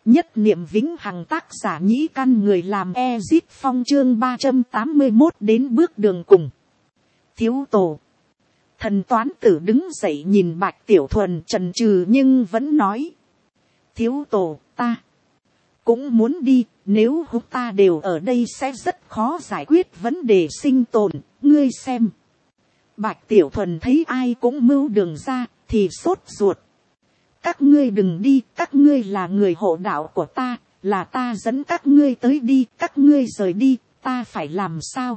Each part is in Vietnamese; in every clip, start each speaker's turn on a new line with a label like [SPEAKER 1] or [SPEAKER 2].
[SPEAKER 1] Nhất niệm vĩnh hằng, tác giả Nhĩ Căn, người làm Ezit Phong, chương 381 đến bước đường cùng. Thiếu tổ. Thần toán tử đứng dậy nhìn Bạch Tiểu Thuần chần chừ nhưng vẫn nói. Thiếu tổ, ta cũng muốn đi, nếu húc ta đều ở đây sẽ rất khó giải quyết vấn đề sinh tồn, ngươi xem. Bạch Tiểu Thuần thấy ai cũng mưu đường ra, thì sốt ruột. Các ngươi đừng đi, các ngươi là người hộ đạo của ta, là ta dẫn các ngươi tới đi, các ngươi rời đi, ta phải làm sao?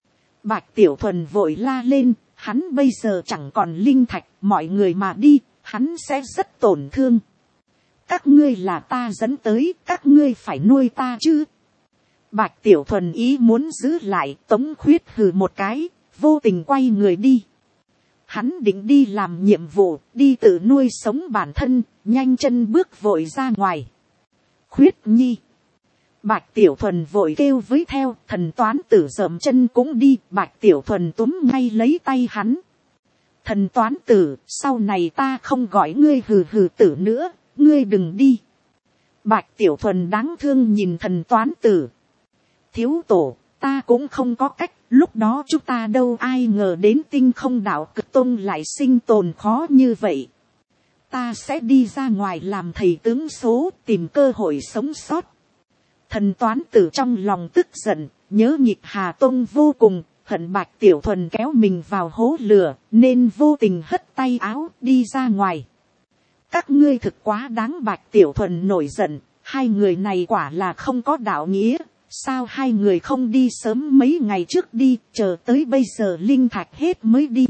[SPEAKER 1] Bạch Tiểu Thuần vội la lên, hắn bây giờ chẳng còn linh thạch, mọi người mà đi, hắn sẽ rất tổn thương. Các ngươi là ta dẫn tới, các ngươi phải nuôi ta chứ? Bạch Tiểu Thuần ý muốn giữ lại, Tống Khuyết hừ một cái, vô tình quay người đi. Hắn định đi làm nhiệm vụ, đi tự nuôi sống bản thân, nhanh chân bước vội ra ngoài. Khuyết nhi. Bạch Tiểu Thuần vội kêu với theo, thần toán tử dậm chân cũng đi, Bạch Tiểu Thuần túm ngay lấy tay hắn. Thần toán tử, sau này ta không gọi ngươi hừ hừ tử nữa, ngươi đừng đi. Bạch Tiểu Thuần đáng thương nhìn thần toán tử. Thiếu tổ, ta cũng không có cách, lúc đó chúng ta đâu ai ngờ đến Tinh Không Đạo Cực Tông lại sinh tồn khó như vậy. Ta sẽ đi ra ngoài làm thầy tướng số, tìm cơ hội sống sót. Thần toán tử trong lòng tức giận, nhớ Nhịp Hà Tông vô cùng, hận Bạch Tiểu Thuần kéo mình vào hố lửa, nên vô tình hất tay áo đi ra ngoài. Các ngươi thực quá đáng. Bạch Tiểu Thuần nổi giận, hai người này quả là không có đạo nghĩa. Sao hai người không đi sớm mấy ngày trước đi, chờ tới bây giờ linh thạch hết mới đi.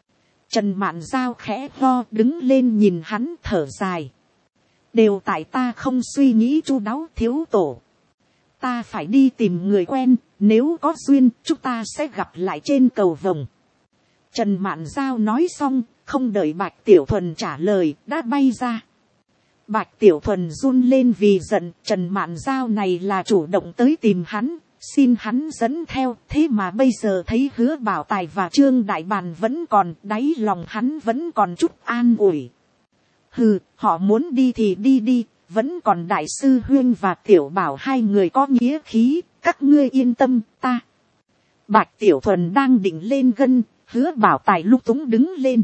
[SPEAKER 1] Trần Mạn Giao khẽ ho đứng lên nhìn hắn thở dài. Đều tại ta không suy nghĩ chu đáo. Thiếu tổ, ta phải đi tìm người quen, nếu có duyên chúng ta sẽ gặp lại trên cầu vồng. Trần Mạn Giao nói xong, không đợi Bạch Tiểu Thuần trả lời, đã bay ra. Bạch Tiểu Thuần run lên vì giận, Trần Mạn Giao này là chủ động tới tìm hắn, xin hắn dẫn theo, thế mà bây giờ thấy Hứa Bảo Tài và Trương Đại Bàn vẫn còn, đáy lòng hắn vẫn còn chút an ủi. Hừ, họ muốn đi thì đi đi, vẫn còn Đại sư Huyên và Tiểu Bảo hai người có nghĩa khí, các ngươi yên tâm, ta. Bạch Tiểu Thuần đang định lên gân, Hứa Bảo Tài lúc túng đứng lên.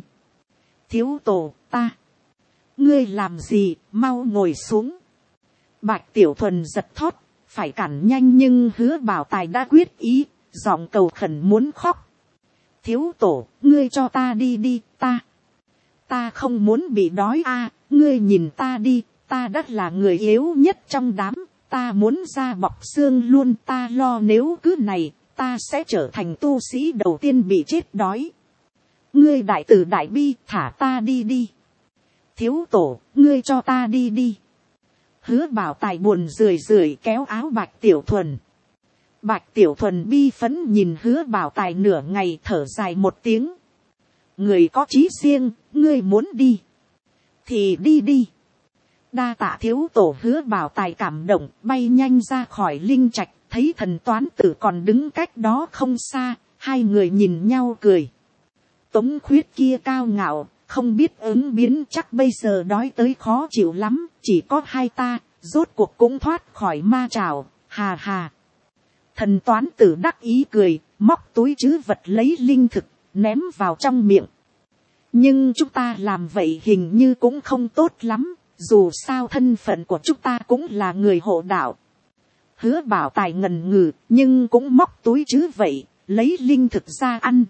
[SPEAKER 1] Thiếu tổ, ta. Ngươi làm gì, mau ngồi xuống. Bạch Tiểu Thuần giật thót, phải cản nhanh nhưng Hứa Bảo Tài đã quyết ý, giọng cầu khẩn muốn khóc. Thiếu tổ, ngươi cho ta đi đi, ta không muốn bị đói a, ngươi nhìn ta đi, ta đã là người yếu nhất trong đám, ta muốn ra bọc xương luôn, ta lo nếu cứ này, ta sẽ trở thành tu sĩ đầu tiên bị chết đói. Ngươi đại từ đại bi, thả ta đi đi. Thiếu tổ, ngươi cho ta đi đi. Hứa Bảo Tài buồn rười rượi kéo áo Bạch Tiểu Thuần. Bạch Tiểu Thuần bi phấn nhìn Hứa Bảo Tài nửa ngày thở dài một tiếng. Người có chí riêng, ngươi muốn đi thì đi đi. Đa tạ thiếu tổ. Hứa Bảo Tài cảm động bay nhanh ra khỏi linh trạch, thấy thần toán tử còn đứng cách đó không xa, hai người nhìn nhau cười. Tống Khuyết kia cao ngạo, không biết ứng biến, chắc bây giờ đói tới khó chịu lắm, chỉ có hai ta, rốt cuộc cũng thoát khỏi ma trảo, hà hà. Thần toán tử đắc ý cười, móc túi trữ vật lấy linh thực, ném vào trong miệng. Nhưng chúng ta làm vậy hình như cũng không tốt lắm, dù sao thân phận của chúng ta cũng là người hộ đạo. Hứa Bảo Tài ngần ngừ, nhưng cũng móc túi trữ vậy, lấy linh thực ra ăn.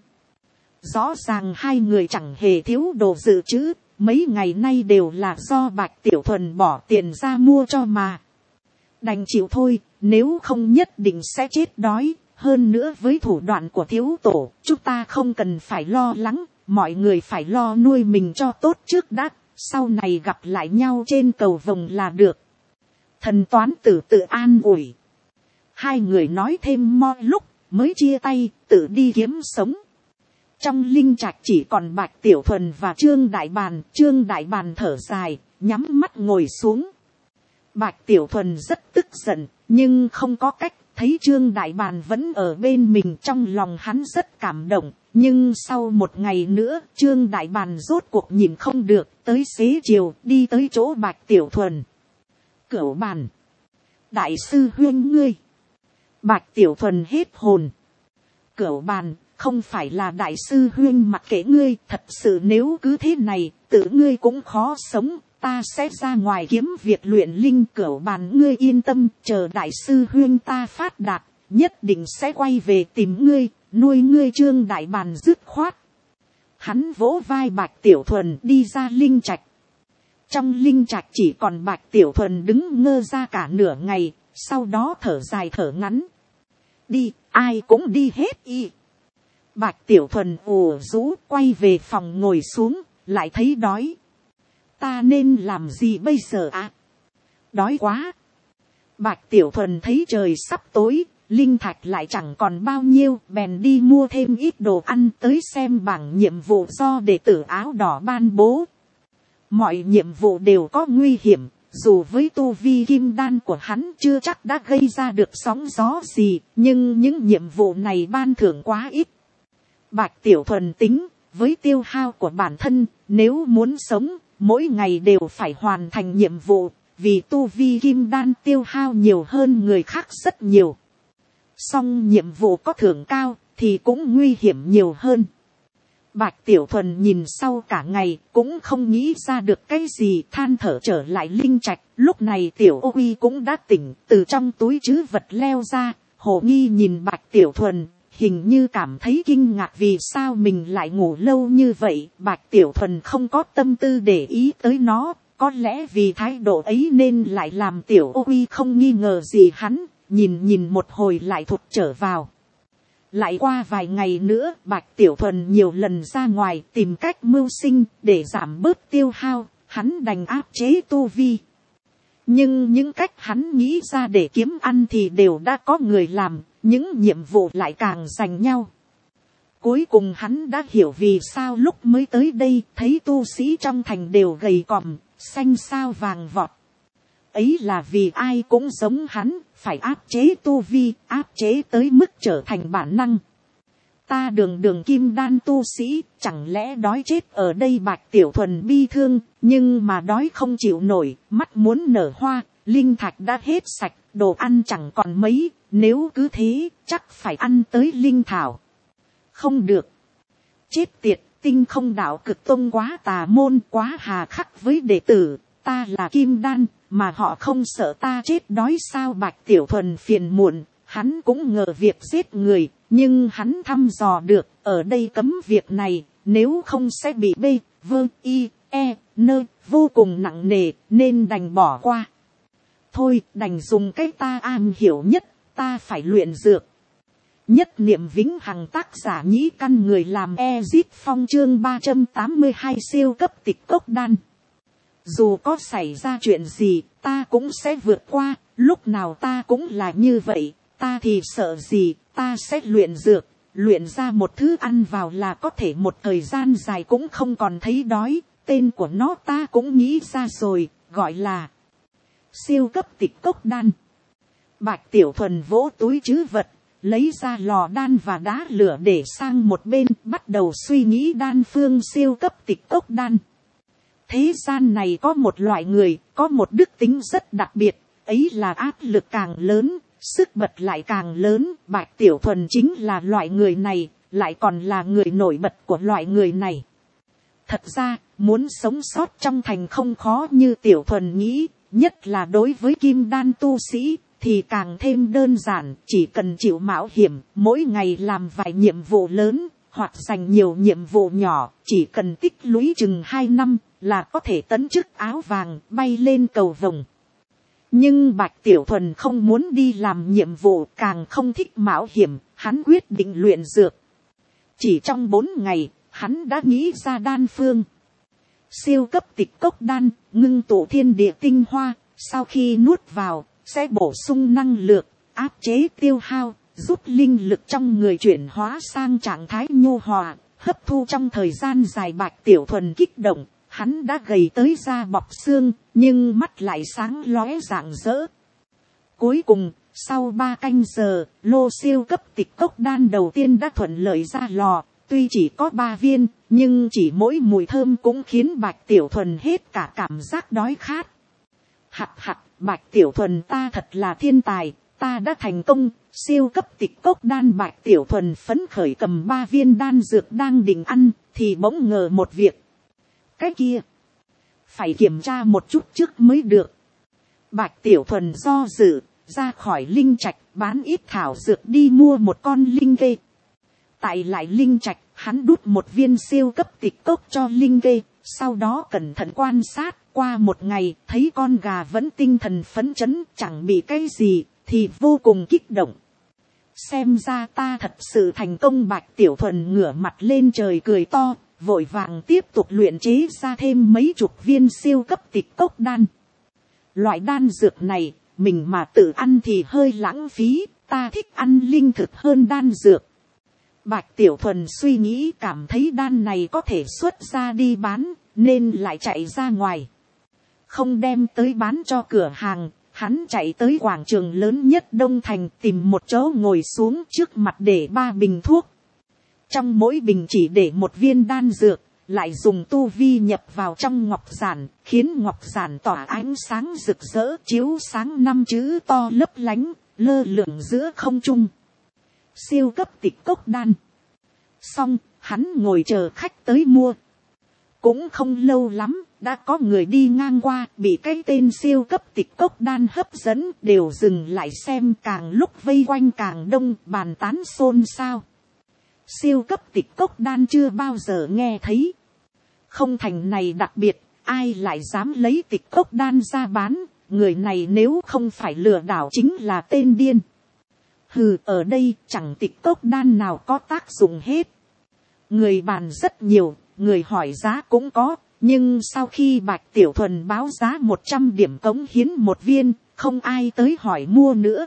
[SPEAKER 1] Rõ ràng hai người chẳng hề thiếu đồ dự trữ, mấy ngày nay đều là do Bạch Tiểu Thuần bỏ tiền ra mua cho mà. Đành chịu thôi, nếu không nhất định sẽ chết đói, hơn nữa với thủ đoạn của thiếu tổ, chúng ta không cần phải lo lắng, mọi người phải lo nuôi mình cho tốt trước đã, sau này gặp lại nhau trên cầu vồng là được. Thần toán tử tự an ủi. Hai người nói thêm mo lúc, mới chia tay, tự đi kiếm sống. Trong linh trạch chỉ còn Bạch Tiểu Thuần và Trương Đại Bàn. Trương Đại Bàn thở dài, nhắm mắt ngồi xuống. Bạch Tiểu Thuần rất tức giận, nhưng không có cách, thấy Trương Đại Bàn vẫn ở bên mình, trong lòng hắn rất cảm động. Nhưng sau một ngày nữa, Trương Đại Bàn rốt cuộc nhìn không được, tới xế chiều, đi tới chỗ Bạch Tiểu Thuần. Cửu bàn. Đại sư huyên ngươi. Bạch Tiểu Thuần hết hồn. Cửu bàn, không phải là đại sư huyên mặc kệ ngươi, thật sự nếu cứ thế này, tự ngươi cũng khó sống, ta sẽ ra ngoài kiếm việc luyện linh. Cửu bàn, ngươi yên tâm, chờ đại sư huyên ta phát đạt, nhất định sẽ quay về tìm ngươi, nuôi ngươi. Trương Đại Bàn dứt khoát. Hắn vỗ vai Bạch Tiểu Thuần đi ra linh trạch. Trong linh trạch chỉ còn Bạch Tiểu Thuần đứng ngơ ra cả nửa ngày, sau đó thở dài thở ngắn. Đi, ai cũng đi hết y. Bạch Tiểu Thuần ù rũ quay về phòng ngồi xuống, lại thấy đói. Ta nên làm gì bây giờ à? Đói quá. Bạch Tiểu Thuần thấy trời sắp tối, linh thạch lại chẳng còn bao nhiêu, bèn đi mua thêm ít đồ ăn tới xem bảng nhiệm vụ do đệ tử áo đỏ ban bố. Mọi nhiệm vụ đều có nguy hiểm, dù với tu vi kim đan của hắn chưa chắc đã gây ra được sóng gió gì, nhưng những nhiệm vụ này ban thưởng quá ít. Bạch Tiểu Thuần tính, với tiêu hao của bản thân, nếu muốn sống, mỗi ngày đều phải hoàn thành nhiệm vụ, vì tu vi kim đan tiêu hao nhiều hơn người khác rất nhiều. Song nhiệm vụ có thưởng cao, thì cũng nguy hiểm nhiều hơn. Bạch Tiểu Thuần nhìn sau cả ngày, cũng không nghĩ ra được cái gì, than thở trở lại linh trạch. Lúc này Tiểu Ô Uy cũng đã tỉnh, từ trong túi trữ vật leo ra, hồ nghi nhìn Bạch Tiểu Thuần, hình như cảm thấy kinh ngạc vì sao mình lại ngủ lâu như vậy. Bạch Tiểu Thuần không có tâm tư để ý tới nó, có lẽ vì thái độ ấy nên lại làm Tiểu Ô Uy không nghi ngờ gì hắn, nhìn một hồi lại thụt trở vào. Lại qua vài ngày nữa, Bạch Tiểu Thuần nhiều lần ra ngoài tìm cách mưu sinh để giảm bớt tiêu hao, hắn đành áp chế tu vi. Nhưng những cách hắn nghĩ ra để kiếm ăn thì đều đã có người làm, những nhiệm vụ lại càng giành nhau. Cuối cùng hắn đã hiểu vì sao lúc mới tới đây thấy tu sĩ trong thành đều gầy còm, xanh sao vàng vọt. Ấy là vì ai cũng giống hắn, phải áp chế tu vi, áp chế tới mức trở thành bản năng. Ta đường kim đan tu sĩ, chẳng lẽ đói chết ở đây? Bạch Tiểu Thuần bi thương, nhưng mà đói không chịu nổi, mắt muốn nở hoa, linh thạch đã hết sạch, đồ ăn chẳng còn mấy, nếu cứ thế, chắc phải ăn tới linh thảo. Không được. Chết tiệt, Tinh Không Đạo Cực Tông quá tà môn, quá hà khắc với đệ tử, ta là kim đan, mà họ không sợ ta chết đói sao? Bạch Tiểu Thuần phiền muộn, hắn cũng ngờ việc giết người, nhưng hắn thăm dò được, ở đây cấm việc này, nếu không sẽ bị vô cùng nặng nề, nên đành bỏ qua. Thôi, đành dùng cái ta am hiểu nhất, ta phải luyện dược. Nhất niệm vĩnh hằng, tác giả Nhĩ Căn, người làm Ezit Phong. Chương 382 siêu cấp tịch cốc đan. Dù có xảy ra chuyện gì, ta cũng sẽ vượt qua, lúc nào ta cũng là như vậy, ta thì sợ gì, ta sẽ luyện dược, luyện ra một thứ ăn vào là có thể một thời gian dài cũng không còn thấy đói, tên của nó ta cũng nghĩ ra rồi, gọi là siêu cấp tịch cốc đan. Bạch Tiểu Thuần vỗ túi trữ vật, lấy ra lò đan và đá lửa để sang một bên, bắt đầu suy nghĩ đan phương siêu cấp tịch cốc đan. Thế gian này có một loại người, có một đức tính rất đặc biệt, ấy là áp lực càng lớn, sức bật lại càng lớn. Bạch Tiểu Thuần chính là loại người này, lại còn là người nổi bật của loại người này. Thật ra, muốn sống sót trong thành không khó như Tiểu Thuần nghĩ, nhất là đối với kim đan tu sĩ, thì càng thêm đơn giản, chỉ cần chịu mạo hiểm, mỗi ngày làm vài nhiệm vụ lớn, hoặc dành nhiều nhiệm vụ nhỏ, chỉ cần tích lũy chừng 2 năm, là có thể tấn chức áo vàng, bay lên cầu vồng. Nhưng Bạch Tiểu Thuần không muốn đi làm nhiệm vụ, càng không thích mạo hiểm, hắn quyết định luyện dược. Chỉ trong 4 ngày, hắn đã nghĩ ra đan phương. Siêu cấp tịch cốc đan, ngưng tụ thiên địa tinh hoa, sau khi nuốt vào, sẽ bổ sung năng lượng, áp chế tiêu hao, giúp linh lực trong người chuyển hóa sang trạng thái nhu hòa, hấp thu trong thời gian dài. Bạch Tiểu Thuần kích động, hắn đã gầy tới da bọc xương, nhưng mắt lại sáng lóe rạng rỡ. Cuối cùng, sau 3 canh giờ, lô siêu cấp tịch cốc đan đầu tiên đã thuận lợi ra lò, tuy chỉ có 3 viên, nhưng chỉ mỗi mùi thơm cũng khiến Bạch Tiểu Thuần hết cả cảm giác đói khát. Hặc hặc, Bạch Tiểu Thuần ta thật là thiên tài, ta đã thành công, siêu cấp tịch cốc đan. Bạch Tiểu Thuần phấn khởi cầm 3 viên đan dược đang định ăn, thì bỗng ngờ một việc. Cái kia, phải kiểm tra một chút trước mới được. Bạch Tiểu Thuần do dự, ra khỏi linh trạch bán ít thảo dược đi mua một con linh kê. Tại lại linh trạch, hắn đút một viên siêu cấp tịch cốc cho linh kê, sau đó cẩn thận quan sát. Qua một ngày, thấy con gà vẫn tinh thần phấn chấn, chẳng bị cái gì, thì vô cùng kích động. Xem ra ta thật sự thành công. Bạch Tiểu Thuần ngửa mặt lên trời cười to, vội vàng tiếp tục luyện chế ra thêm mấy chục viên siêu cấp tịch cốc đan. Loại đan dược này, mình mà tự ăn thì hơi lãng phí, ta thích ăn linh thực hơn đan dược. Bạch Tiểu Thuần suy nghĩ cảm thấy đan này có thể xuất ra đi bán, nên lại chạy ra ngoài. Không đem tới bán cho cửa hàng, hắn chạy tới quảng trường lớn nhất Đông Thành tìm một chỗ ngồi xuống, trước mặt để 3 bình thuốc. Trong mỗi bình chỉ để một viên đan dược, lại dùng tu vi nhập vào trong ngọc giản, khiến ngọc giản tỏa ánh sáng rực rỡ, chiếu sáng 5 chữ to lấp lánh, lơ lửng giữa không trung. Siêu cấp tịch cốc đan. Xong, hắn ngồi chờ khách tới mua. Cũng không lâu lắm, đã có người đi ngang qua, bị cái tên siêu cấp tịch cốc đan hấp dẫn, đều dừng lại xem, càng lúc vây quanh càng đông, bàn tán xôn xao. Siêu cấp tịch cốc đan chưa bao giờ nghe thấy. Không thành này đặc biệt, ai lại dám lấy tịch cốc đan ra bán, người này nếu không phải lừa đảo chính là tên điên. Hừ, ở đây chẳng tịch cốc đan nào có tác dụng hết. Người bàn rất nhiều, người hỏi giá cũng có, nhưng sau khi Bạch Tiểu Thuần báo giá 100 điểm cống hiến một viên, không ai tới hỏi mua nữa.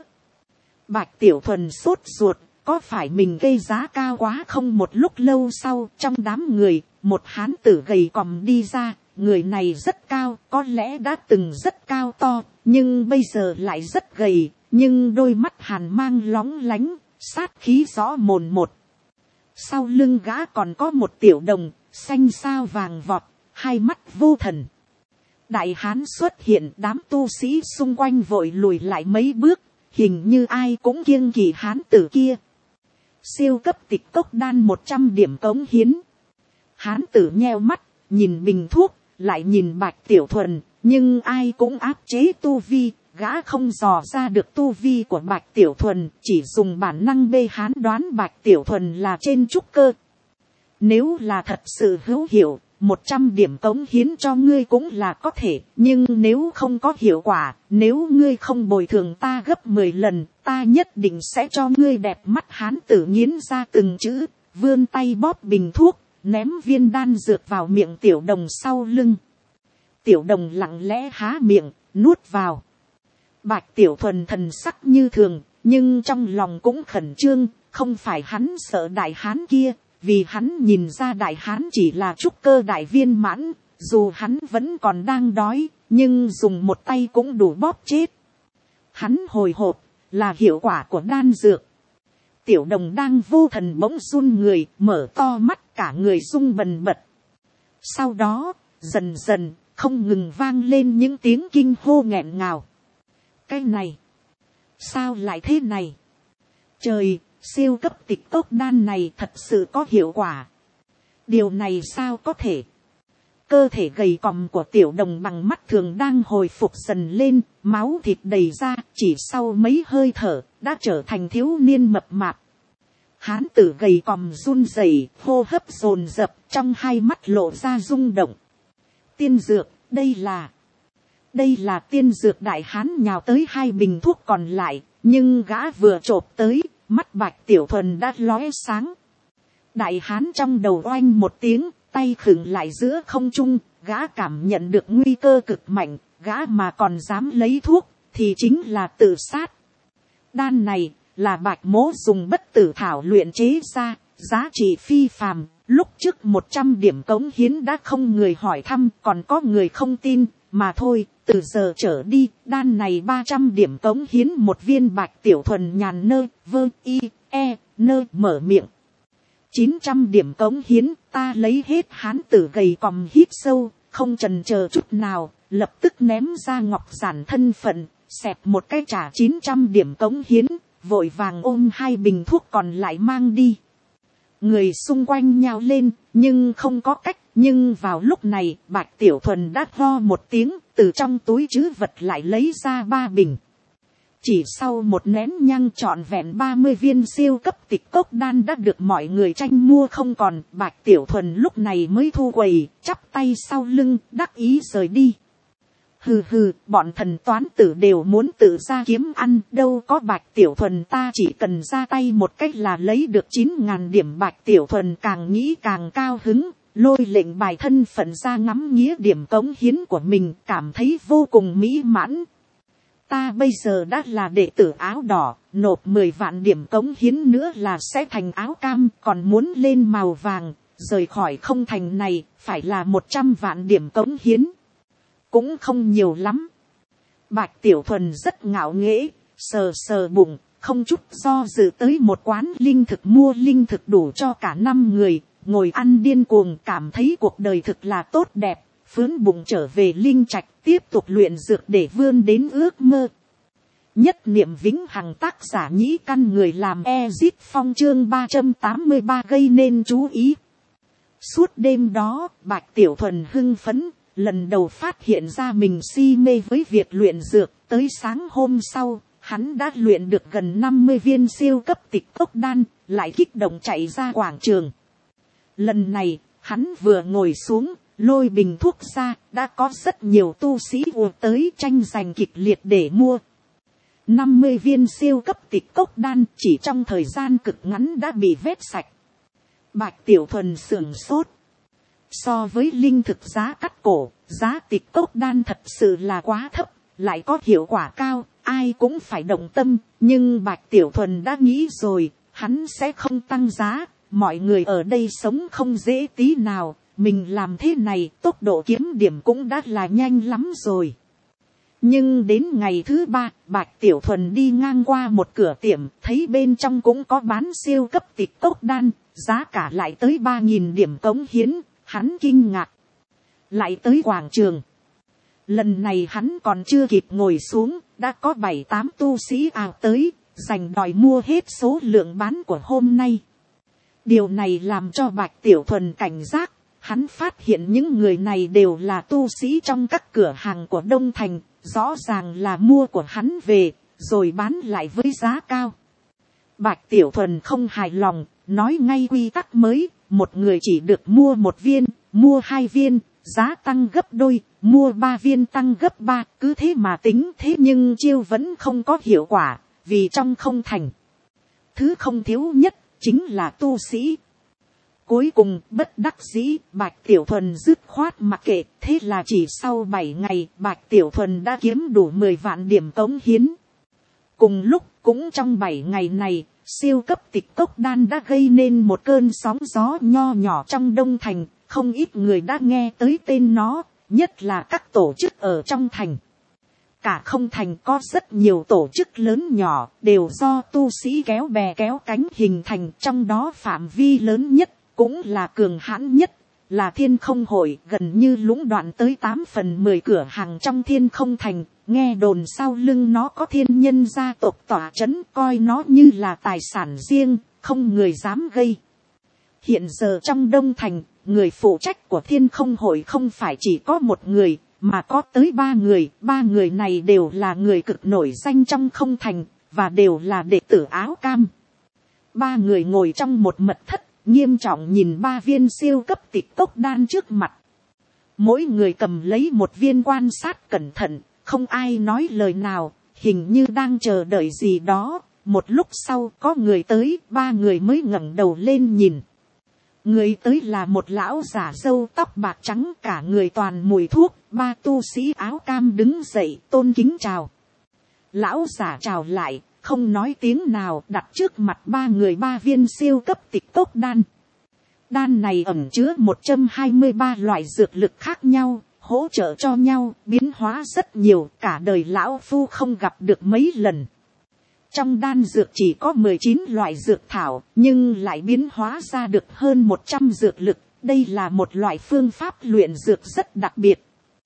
[SPEAKER 1] Bạch Tiểu Thuần sốt ruột, có phải mình gây giá cao quá không? Một lúc lâu sau, trong đám người, một hán tử gầy còm đi ra. Người này rất cao, có lẽ đã từng rất cao to, nhưng bây giờ lại rất gầy, nhưng đôi mắt hàn mang lóng lánh, sát khí rõ mồn một. Sau lưng gã còn có một tiểu đồng, xanh sao vàng vọt, hai mắt vô thần. Đại hán xuất hiện, đám tu sĩ xung quanh vội lùi lại mấy bước, hình như ai cũng kiêng kỵ hán tử kia. Siêu cấp tịch cốc đan 100 điểm cống hiến. Hán tử nheo mắt, nhìn bình thuốc, lại nhìn Bạch Tiểu Thuần, nhưng ai cũng áp chế tu vi, gã không dò ra được tu vi của Bạch Tiểu Thuần, chỉ dùng bản năng bê hán đoán Bạch Tiểu Thuần là trên trúc cơ. Nếu là thật sự hữu hiệu, 100 điểm cống hiến cho ngươi cũng là có thể, nhưng nếu không có hiệu quả, nếu ngươi không bồi thường ta gấp 10 lần, ta nhất định sẽ cho ngươi đẹp mắt. Hán tử nghiến ra từng chữ, vươn tay bóp bình thuốc, ném viên đan dược vào miệng tiểu đồng sau lưng. Tiểu đồng lặng lẽ há miệng, nuốt vào. Bạch Tiểu Thuần thần sắc như thường, nhưng trong lòng cũng khẩn trương, không phải hắn sợ đại hán kia, vì hắn nhìn ra đại hán chỉ là trúc cơ đại viên mãn, dù hắn vẫn còn đang đói, nhưng dùng một tay cũng đủ bóp chết. Hắn hồi hộp, là hiệu quả của đan dược. Tiểu đồng đang vô thần bỗng run người, mở to mắt, cả người rung bần bật. Sau đó, dần dần, không ngừng vang lên những tiếng kinh hô nghẹn ngào. Cái này, sao lại thế này? Trời, siêu cấp tịch cốc đan này thật sự có hiệu quả. Điều này sao có thể? Cơ thể gầy còm của tiểu đồng bằng mắt thường đang hồi phục dần lên, máu thịt đầy ra, chỉ sau mấy hơi thở, đã trở thành thiếu niên mập mạp. Hán tử gầy còm run rẩy, hô hấp dồn dập, trong hai mắt lộ ra rung động. Tiên dược, đây là tiên dược. Đại hán nhào tới 2 bình thuốc còn lại, nhưng gã vừa chộp tới, mắt Bạch Tiểu Thuần đã lóe sáng. Đại hán trong đầu oanh một tiếng, tay khựng lại giữa không trung, gã cảm nhận được nguy cơ cực mạnh, gã mà còn dám lấy thuốc, thì chính là tự sát. Đan này, là Bạch Mỗ dùng bất tử thảo luyện chế ra, giá trị phi phàm. Lúc trước 100 điểm cống hiến đã không người hỏi thăm, còn có người không tin, mà thôi, từ giờ trở đi, đan này 300 điểm cống hiến một viên. Bạch Tiểu Thuần nhàn nơ, vơ y, e, nơ mở miệng. 900 điểm cống hiến, ta lấy hết. Hán tử gầy còm hít sâu, không chần chờ chút nào, lập tức ném ra ngọc giản thân phận, xẹp một cái trả 900 điểm cống hiến, vội vàng ôm 2 bình thuốc còn lại mang đi. Người xung quanh nhao lên, nhưng không có cách. Nhưng vào lúc này, Bạch Tiểu Thuần đã ho một tiếng, từ trong túi trữ vật lại lấy ra 3 bình. Chỉ sau một nén nhang trọn vẹn 30 viên siêu cấp tịch cốc đan đã được mọi người tranh mua không còn. Bạch Tiểu Thuần lúc này mới thu quầy, chắp tay sau lưng, đắc ý rời đi. Hừ hừ, bọn thần toán tử đều muốn tự ra kiếm ăn, đâu có Bạch Tiểu Thuần ta chỉ cần ra tay một cách là lấy được 9.000 điểm. Bạch Tiểu Thuần càng nghĩ càng cao hứng, lôi lệnh bài thân phận ra ngắm nghía điểm cống hiến của mình, cảm thấy vô cùng mỹ mãn. Ta bây giờ đã là đệ tử áo đỏ, nộp 10 vạn điểm cống hiến nữa là sẽ thành áo cam, còn muốn lên màu vàng, rời khỏi không thành này, phải là 100 vạn điểm cống hiến. Cũng không nhiều lắm. Bạch Tiểu Thuần rất ngạo nghễ, sờ sờ bụng, không chút do dự tới một quán linh thực mua linh thực đủ cho cả 5 người, ngồi ăn điên cuồng, cảm thấy cuộc đời thực là tốt đẹp, phướn bụng trở về linh trạch, tiếp tục luyện dược để vươn đến ước mơ. Nhất niệm vĩnh hằng, tác giả Nhĩ Căn, người làm Ezit Phong, chương 383 gây nên chú ý. Suốt đêm đó, Bạch Tiểu Thuần hưng phấn, lần đầu phát hiện ra mình si mê với việc luyện dược. Tới sáng hôm sau, hắn đã luyện được gần 50 viên siêu cấp tịch cốc đan, lại kích động chạy ra quảng trường. Lần này, hắn vừa ngồi xuống, lôi bình thuốc ra, đã có rất nhiều tu sĩ ùa tới tranh giành kịch liệt để mua. 50 viên siêu cấp tịch cốc đan chỉ trong thời gian cực ngắn đã bị vét sạch. Bạch Tiểu Thuần sửng sốt. So với linh thực giá cắt cổ, giá tịch cốc đan thật sự là quá thấp, lại có hiệu quả cao, ai cũng phải động tâm. Nhưng Bạch Tiểu Thuần đã nghĩ rồi, hắn sẽ không tăng giá, mọi người ở đây sống không dễ tí nào, mình làm thế này tốc độ kiếm điểm cũng đã là nhanh lắm rồi. Nhưng đến ngày thứ 3, Bạch Tiểu Thuần đi ngang qua một cửa tiệm, thấy bên trong cũng có bán siêu cấp tịch cốc đan, giá cả lại tới 3.000 điểm cống hiến, hắn kinh ngạc. Lại tới quảng trường. Lần này hắn còn chưa kịp ngồi xuống, đã có 7-8 tu sĩ ào tới, giành đòi mua hết số lượng bán của hôm nay. Điều này làm cho Bạch Tiểu Thuần cảnh giác, hắn phát hiện những người này đều là tu sĩ trong các cửa hàng của Đông Thành, rõ ràng là mua của hắn về, rồi bán lại với giá cao. Bạch Tiểu Thuần không hài lòng, nói ngay quy tắc mới, một người chỉ được mua 1 viên, mua 2 viên, giá tăng gấp đôi, mua 3 viên tăng gấp 3, cứ thế mà tính. Thế nhưng chiêu vẫn không có hiệu quả, vì trong không thành, thứ không thiếu nhất chính là tu sĩ. Cuối cùng bất đắc dĩ, Bạch Tiểu Thuần dứt khoát mặc kệ, thế là chỉ sau 7 ngày, Bạch Tiểu Thuần đã kiếm đủ 10 vạn điểm cống hiến. Cùng lúc, cũng trong 7 ngày này, siêu cấp tịch cốc đan đã gây nên một cơn sóng gió nho nhỏ trong Đông Thành, không ít người đã nghe tới tên nó, nhất là các tổ chức ở trong thành. Cả không thành có rất nhiều tổ chức lớn nhỏ, đều do tu sĩ kéo bè kéo cánh hình thành, trong đó phạm vi lớn nhất, cũng là cường hãn nhất, là Thiên Không Hội, gần như lũng đoạn tới 8/10 cửa hàng trong Thiên Không Thành. Nghe đồn sau lưng nó có thiên nhân gia tộc tỏa trấn, coi nó như là tài sản riêng, không người dám gây. Hiện giờ trong Đông Thành, người phụ trách của Thiên Không Hội không phải chỉ có 1 người, mà có tới 3 người. 3 người này đều là người cực nổi danh trong không thành, và đều là đệ tử áo cam. 3 người ngồi trong một mật thất, nghiêm trọng nhìn 3 viên siêu cấp tịch cốc đan trước mặt. Mỗi người cầm lấy 1 viên quan sát cẩn thận, không ai nói lời nào, hình như đang chờ đợi gì đó. Một lúc sau có người tới, 3 người mới ngẩng đầu lên nhìn. Người tới là một lão giả râu tóc bạc trắng, cả người toàn mùi thuốc. 3 tu sĩ áo cam đứng dậy tôn kính chào. Lão giả chào lại, không nói tiếng nào, đặt trước mặt 3 người 3 viên siêu cấp tịch cốc đan. Đan này ẩn chứa 123 loại dược lực khác nhau, hỗ trợ cho nhau, biến hóa rất nhiều, cả đời lão phu không gặp được mấy lần. Trong đan dược chỉ có 19 loại dược thảo, nhưng lại biến hóa ra được hơn 100 dược lực. Đây là một loại phương pháp luyện dược rất đặc biệt.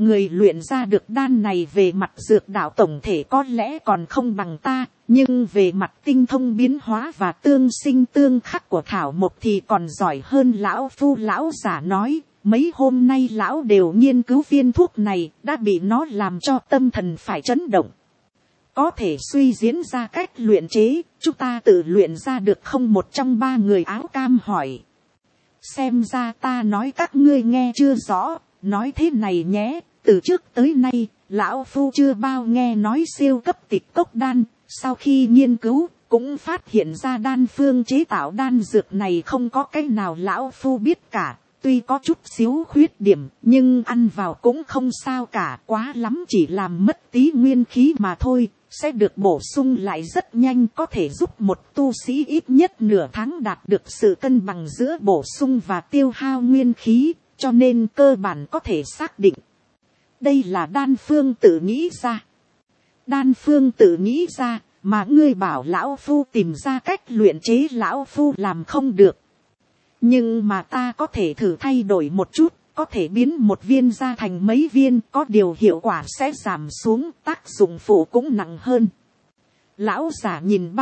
[SPEAKER 1] người luyện ra được đan này về mặt dược đạo tổng thể có lẽ còn không bằng ta, nhưng về mặt tinh thông biến hóa và tương sinh tương khắc của thảo mộc thì còn giỏi hơn lão phu. Lão giả nói, mấy hôm nay lão đều nghiên cứu viên thuốc này, đã bị nó làm cho tâm thần phải chấn động. Có thể suy diễn ra cách luyện chế, chúng ta tự luyện ra được không? Một trong ba người áo cam hỏi. Xem ra ta nói các ngươi nghe chưa rõ, nói thế này nhé, từ trước tới nay, lão phu chưa bao nghe nói siêu cấp tịch cốc đan, sau khi nghiên cứu, cũng phát hiện ra đan phương chế tạo đan dược này không có cái nào lão phu biết cả. Tuy có chút xíu khuyết điểm, nhưng ăn vào cũng không sao cả, quá lắm chỉ làm mất tí nguyên khí mà thôi, sẽ được bổ sung lại rất nhanh, có thể giúp một tu sĩ ít nhất nửa tháng đạt được sự cân bằng giữa bổ sung và tiêu hao nguyên khí, cho nên cơ bản có thể xác định. Đây là đan phương tự nghĩ ra. Đan phương tự nghĩ ra, mà ngươi bảo lão phu tìm ra cách luyện chế, lão phu làm không được. Nhưng mà ta có thể thử thay đổi một chút, có thể biến một viên ra thành mấy viên, có điều hiệu quả sẽ giảm xuống, tác dụng phụ cũng nặng hơn. Lão giả nhìn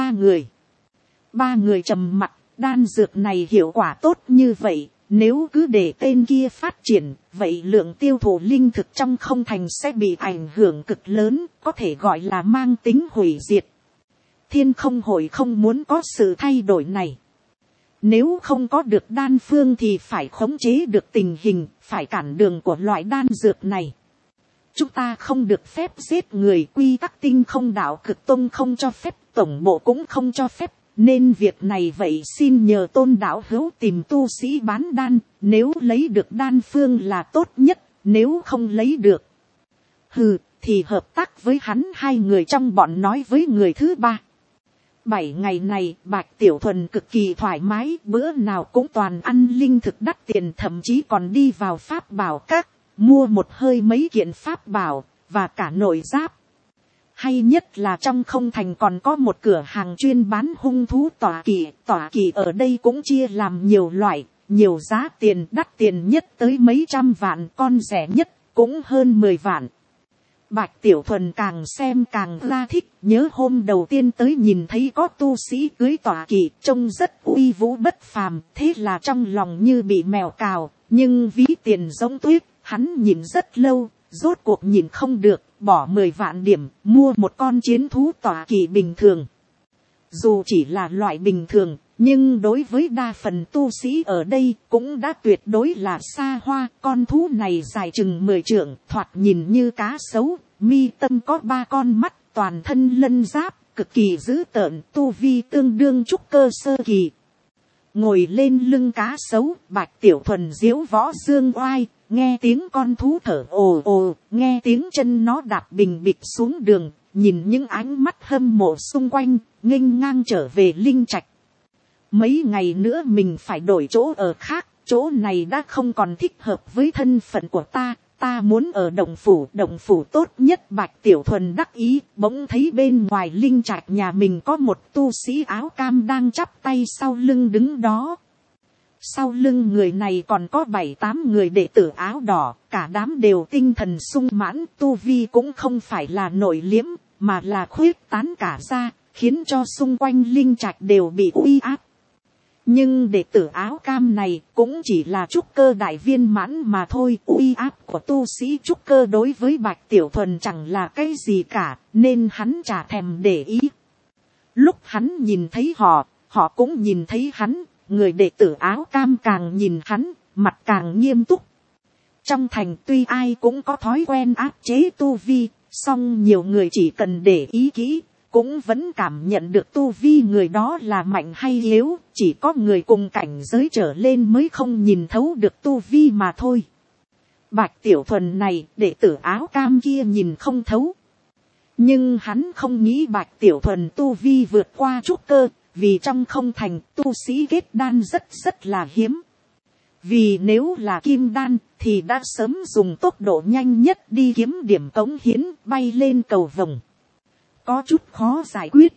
[SPEAKER 1] ba người trầm mặc, đan dược này hiệu quả tốt như vậy, nếu cứ để tên kia phát triển, vậy lượng tiêu thụ linh thực trong không thành sẽ bị ảnh hưởng cực lớn, có thể gọi là mang tính hủy diệt. Thiên không hội không muốn có sự thay đổi này. Nếu không có được đan phương thì phải khống chế được tình hình, phải cản đường của loại đan dược này. Chúng ta không được phép giết người, quy tắc tinh không đạo cực tông không cho phép, tổng bộ cũng không cho phép. Nên việc này vậy xin nhờ Tôn đạo hữu tìm tu sĩ bán đan, nếu lấy được đan phương là tốt nhất, nếu không lấy được. Hừ, thì hợp tác với hắn. Hai người trong bọn nói với người thứ ba. 7 ngày này, Bạch Tiểu Thuần cực kỳ thoải mái, bữa nào cũng toàn ăn linh thực đắt tiền, thậm chí còn đi vào pháp bảo các, mua một hơi mấy kiện pháp bảo, và cả nội giáp. Hay nhất là trong không thành còn có một cửa hàng chuyên bán hung thú tọa kỵ ở đây cũng chia làm nhiều loại, nhiều giá tiền, đắt tiền nhất tới mấy trăm vạn, con rẻ nhất cũng hơn 10 vạn. Bạch Tiểu Thuần càng xem càng ra thích, nhớ hôm đầu tiên tới nhìn thấy có tu sĩ cưới tọa kỵ, trông rất uy vũ bất phàm, thế là trong lòng như bị mèo cào, nhưng ví tiền giống tuyết, hắn nhìn rất lâu, rốt cuộc nhìn không được, bỏ 10 vạn điểm, mua một con chiến thú tọa kỵ bình thường. Dù chỉ là loại bình thường, nhưng đối với đa phần tu sĩ ở đây cũng đã tuyệt đối là xa hoa. Con thú này dài chừng 10 trượng, thoạt nhìn như cá sấu, mi tâm có 3 con mắt, toàn thân lân giáp, cực kỳ dữ tợn, tu vi tương đương trúc cơ sơ kỳ. Ngồi lên lưng cá sấu, Bạch Tiểu Thuần diễu võ dương oai, nghe tiếng con thú thở ồ ồ, nghe tiếng chân nó đạp bình bịch xuống đường, nhìn những ánh mắt hâm mộ xung quanh, nghênh ngang trở về linh trạch. Mấy ngày nữa mình phải đổi chỗ ở khác, chỗ này đã không còn thích hợp với thân phận của ta, ta muốn ở động phủ tốt nhất. Bạch Tiểu Thuần đắc ý, bỗng thấy bên ngoài linh trạch nhà mình có một tu sĩ áo cam đang chắp tay sau lưng đứng đó. Sau lưng người này còn có 7-8 người đệ tử áo đỏ, cả đám đều tinh thần sung mãn, tu vi cũng không phải là nội liếm, mà là khuyết tán cả ra, khiến cho xung quanh linh trạch đều bị uy áp. Nhưng đệ tử áo cam này cũng chỉ là trúc cơ đại viên mãn mà thôi, uy áp của tu sĩ trúc cơ đối với Bạch Tiểu Thuần chẳng là cái gì cả, nên hắn chả thèm để ý. Lúc hắn nhìn thấy họ cũng nhìn thấy hắn, người đệ tử áo cam càng nhìn hắn, mặt càng nghiêm túc. Trong thành tuy ai cũng có thói quen áp chế tu vi, song nhiều người chỉ cần để ý kỹ, cũng vẫn cảm nhận được tu vi người đó là mạnh hay yếu, chỉ có người cùng cảnh giới trở lên mới không nhìn thấu được tu vi mà thôi. Bạch Tiểu Thuần này, đệ tử áo cam kia nhìn không thấu. Nhưng hắn không nghĩ Bạch Tiểu Thuần tu vi vượt qua trúc cơ, vì trong không thành tu sĩ kết đan rất là hiếm. Vì nếu là kim đan thì đã sớm dùng tốc độ nhanh nhất đi kiếm điểm cống hiến, bay lên cầu vồng. Có chút khó giải quyết.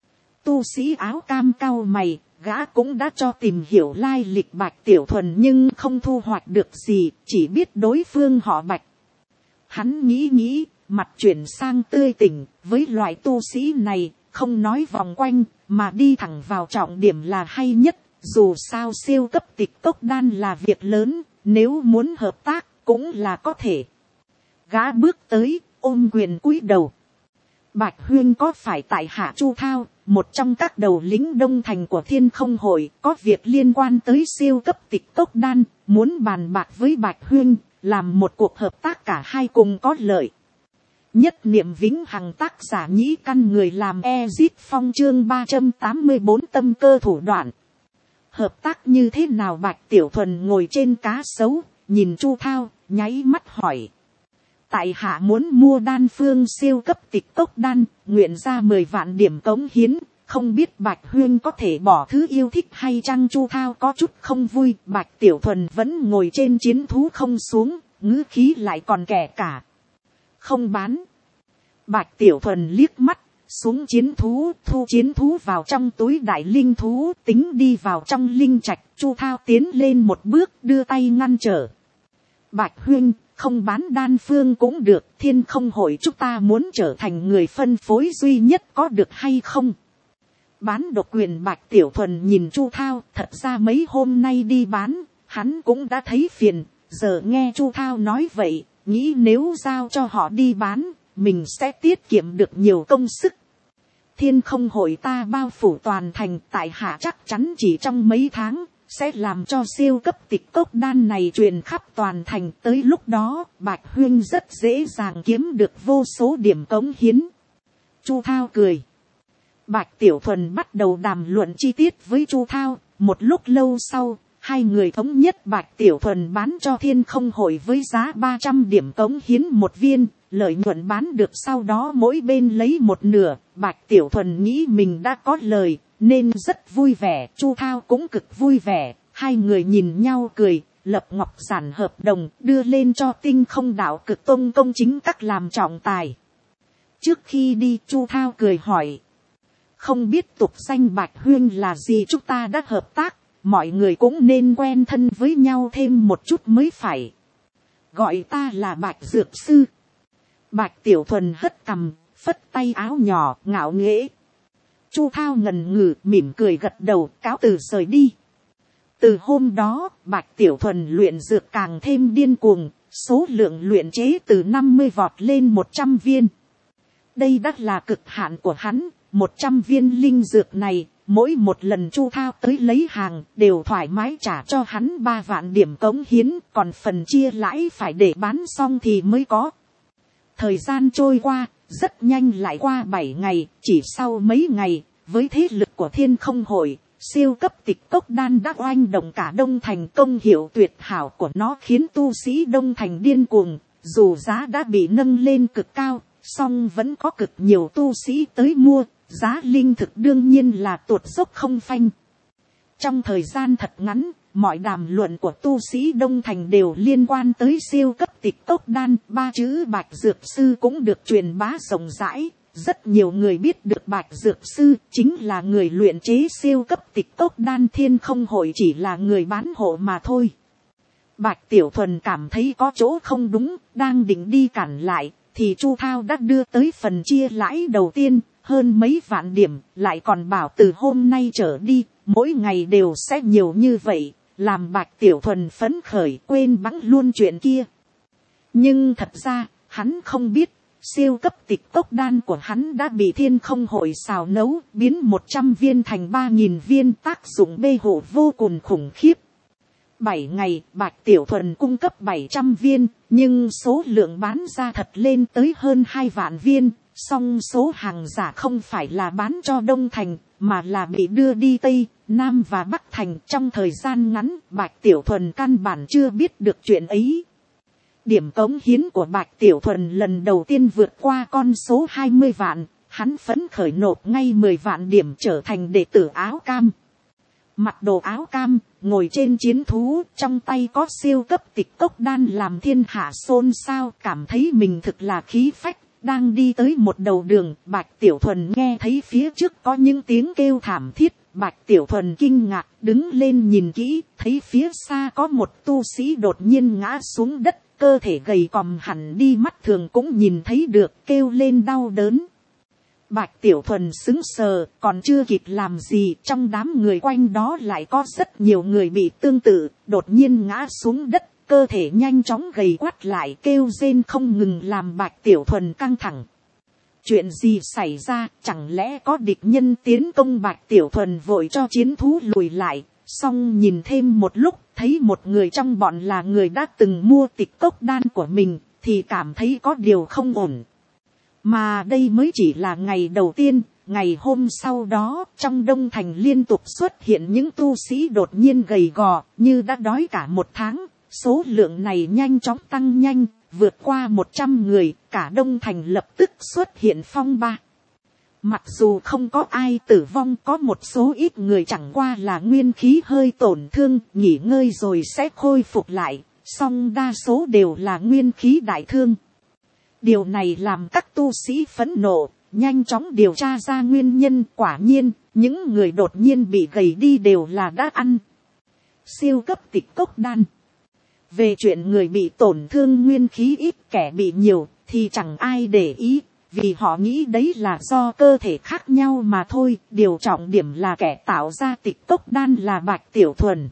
[SPEAKER 1] Tu sĩ áo cam cau mày, gã cũng đã cho tìm hiểu lai lịch Bạch Tiểu Thuần nhưng không thu hoạch được gì, chỉ biết đối phương họ Bạch. Hắn nghĩ nghĩ, mặt chuyển sang tươi tỉnh, với loại tu sĩ này, không nói vòng quanh, mà đi thẳng vào trọng điểm là hay nhất. Dù sao siêu cấp tịch cốc đan là việc lớn, nếu muốn hợp tác cũng là có thể. Gã bước tới, ôm quyền cúi đầu. Bạch Huyên có phải tại hạ Chu Thao, một trong các đầu lĩnh đông thành của Thiên Không Hội, có việc liên quan tới siêu cấp tịch cốc đan, muốn bàn bạc với Bạch Huyên, làm một cuộc hợp tác cả hai cùng có lợi. Nhất niệm vĩnh hằng tác giả nhĩ căn người làm Ezit Phong chương 384 tâm cơ thủ đoạn. Hợp tác như thế nào? Bạch Tiểu Thuần ngồi trên cá sấu, nhìn Chu Thao, nháy mắt hỏi. Tại hạ muốn mua đan phương siêu cấp tịch cốc đan, nguyện ra 10 vạn điểm cống hiến, không biết Bạch Huyên có thể bỏ thứ yêu thích hay chăng? Chu Thao có chút không vui, Bạch Tiểu Thuần vẫn ngồi trên chiến thú không xuống, ngữ khí lại còn kẻ cả. Không bán. Bạch Tiểu Thuần liếc mắt, xuống chiến thú, thu chiến thú vào trong túi đại linh thú, tính đi vào trong linh trạch. Chu Thao tiến lên một bước, đưa tay ngăn trở. Bạch Huyên, không bán đan phương cũng được, Thiên Không Hội chúng ta muốn trở thành người phân phối duy nhất, có được hay không? Bán độc quyền. Bạch Tiểu Thuần nhìn Chu Thao, thật ra mấy hôm nay đi bán, hắn cũng đã thấy phiền, giờ nghe Chu Thao nói vậy, nghĩ nếu giao cho họ đi bán, mình sẽ tiết kiệm được nhiều công sức. Thiên Không Hội ta bao phủ toàn thành, tại hạ chắc chắn chỉ trong mấy tháng sẽ làm cho siêu cấp tịch cốc đan này truyền khắp toàn thành. Tới lúc đó Bạch Huyên rất dễ dàng kiếm được vô số điểm cống hiến. Chu Thao cười. Bạch Tiểu Thuần bắt đầu đàm luận chi tiết với Chu Thao. Một lúc lâu sau, hai người thống nhất Bạch Tiểu Thuần bán cho Thiên Không Hội với giá 300 điểm cống hiến một viên. Lợi nhuận bán được sau đó mỗi bên lấy một nửa. Bạch Tiểu Thuần nghĩ mình đã có lời, nên rất vui vẻ. Chu Thao cũng cực vui vẻ. Hai người nhìn nhau cười, lập ngọc giản hợp đồng, đưa lên cho Tinh Không Đạo Cực Tông công chính các làm trọng tài. Trước khi đi, Chu Thao cười hỏi. Không biết tục danh Bạch Huyên là gì? Chúng ta đã hợp tác, mọi người cũng nên quen thân với nhau thêm một chút mới phải. Gọi ta là Bạch Dược Sư. Bạch Tiểu Thuần hất cằm, phất tay áo nhỏ, ngạo nghễ. Chu Thao ngần ngừ, mỉm cười gật đầu, cáo từ rời đi. Từ hôm đó, Bạch Tiểu Thuần luyện dược càng thêm điên cuồng, số lượng luyện chế từ 50 vọt lên 100 viên. Đây đã là cực hạn của hắn, 100 viên linh dược này, mỗi một lần Chu Thao tới lấy hàng, đều thoải mái trả cho hắn 3 vạn điểm cống hiến, còn phần chia lãi phải để bán xong thì mới có. Thời gian trôi qua, rất nhanh lại qua 7 ngày, chỉ sau mấy ngày, với thế lực của Thiên Không Hội, siêu cấp tịch cốc đan đã oanh động cả Đông Thành. Công hiệu tuyệt hảo của nó khiến tu sĩ Đông Thành điên cuồng, dù giá đã bị nâng lên cực cao, song vẫn có cực nhiều tu sĩ tới mua, giá linh thực đương nhiên là tuột dốc không phanh. Trong thời gian thật ngắn, mọi đàm luận của tu sĩ Đông Thành đều liên quan tới siêu cấp tịch cốc đan. 3 chữ Bạch Dược Sư cũng được truyền bá rộng rãi. Rất nhiều người biết được Bạch Dược Sư chính là người luyện chế siêu cấp tịch cốc đan. Thiên Không Hội chỉ là người bán hộ mà thôi. Bạch Tiểu Thuần cảm thấy có chỗ không đúng, đang định đi cản lại, thì Chu Thao đã đưa tới phần chia lãi đầu tiên, hơn mấy vạn điểm, lại còn bảo từ hôm nay trở đi, mỗi ngày đều sẽ nhiều như vậy, làm Bạch Tiểu Thuần phấn khởi, quên bẵng luôn chuyện kia. Nhưng thật ra, hắn không biết, siêu cấp tịch cốc đan của hắn đã bị Thiên Không Hội xào nấu, biến 100 viên thành 3.000 viên, tác dụng bê hộ vô cùng khủng khiếp. 7 ngày, Bạch Tiểu Thuần cung cấp 700 viên, nhưng số lượng bán ra thật lên tới hơn 2 vạn viên, song số hàng giả không phải là bán cho Đông Thành, mà là bị đưa đi Tây, Nam và Bắc Thành. Trong thời gian ngắn, Bạch Tiểu Thuần căn bản chưa biết được chuyện ấy. Điểm cống hiến của Bạch Tiểu Thuần lần đầu tiên vượt qua con số 20 vạn, hắn phấn khởi nộp ngay 10 vạn điểm trở thành đệ tử áo cam. Mặc đồ áo cam, ngồi trên chiến thú, trong tay có siêu cấp tịch cốc đan làm thiên hạ xôn xao, cảm thấy mình thực là khí phách. Đang đi tới một đầu đường, Bạch Tiểu Thuần nghe thấy phía trước có những tiếng kêu thảm thiết. Bạch Tiểu Thuần kinh ngạc, đứng lên nhìn kỹ, thấy phía xa có một tu sĩ đột nhiên ngã xuống đất, cơ thể gầy còm hẳn đi, mắt thường cũng nhìn thấy được, kêu lên đau đớn. Bạch Tiểu Thuần sững sờ, còn chưa kịp làm gì, trong đám người quanh đó lại có rất nhiều người bị tương tự, đột nhiên ngã xuống đất, cơ thể nhanh chóng gầy quắt lại, kêu rên không ngừng, làm Bạch Tiểu Thuần căng thẳng. Chuyện gì xảy ra, chẳng lẽ có địch nhân tiến công? Bạch Tiểu Thuần vội cho chiến thú lùi lại, xong nhìn thêm một lúc, thấy một người trong bọn là người đã từng mua tịch cốc đan của mình, thì cảm thấy có điều không ổn. Mà đây mới chỉ là ngày đầu tiên, ngày hôm sau đó, trong Đông Thành liên tục xuất hiện những tu sĩ đột nhiên gầy gò, như đã đói cả một tháng, số lượng này nhanh chóng tăng nhanh, vượt qua 100 người, cả Đông Thành lập tức xuất hiện phong ba. Mặc dù không có ai tử vong, có một số ít người chẳng qua là nguyên khí hơi tổn thương, nghỉ ngơi rồi sẽ khôi phục lại, song đa số đều là nguyên khí đại thương. Điều này làm các tu sĩ phẫn nộ, nhanh chóng điều tra ra nguyên nhân. Quả nhiên, những người đột nhiên bị gầy đi đều là đã ăn siêu cấp tịch cốc đan. Về chuyện người bị tổn thương nguyên khí ít kẻ bị nhiều thì chẳng ai để ý, vì họ nghĩ đấy là do cơ thể khác nhau mà thôi. Điều trọng điểm là kẻ tạo ra tịch cốc đan là Bạch Tiểu Thuần.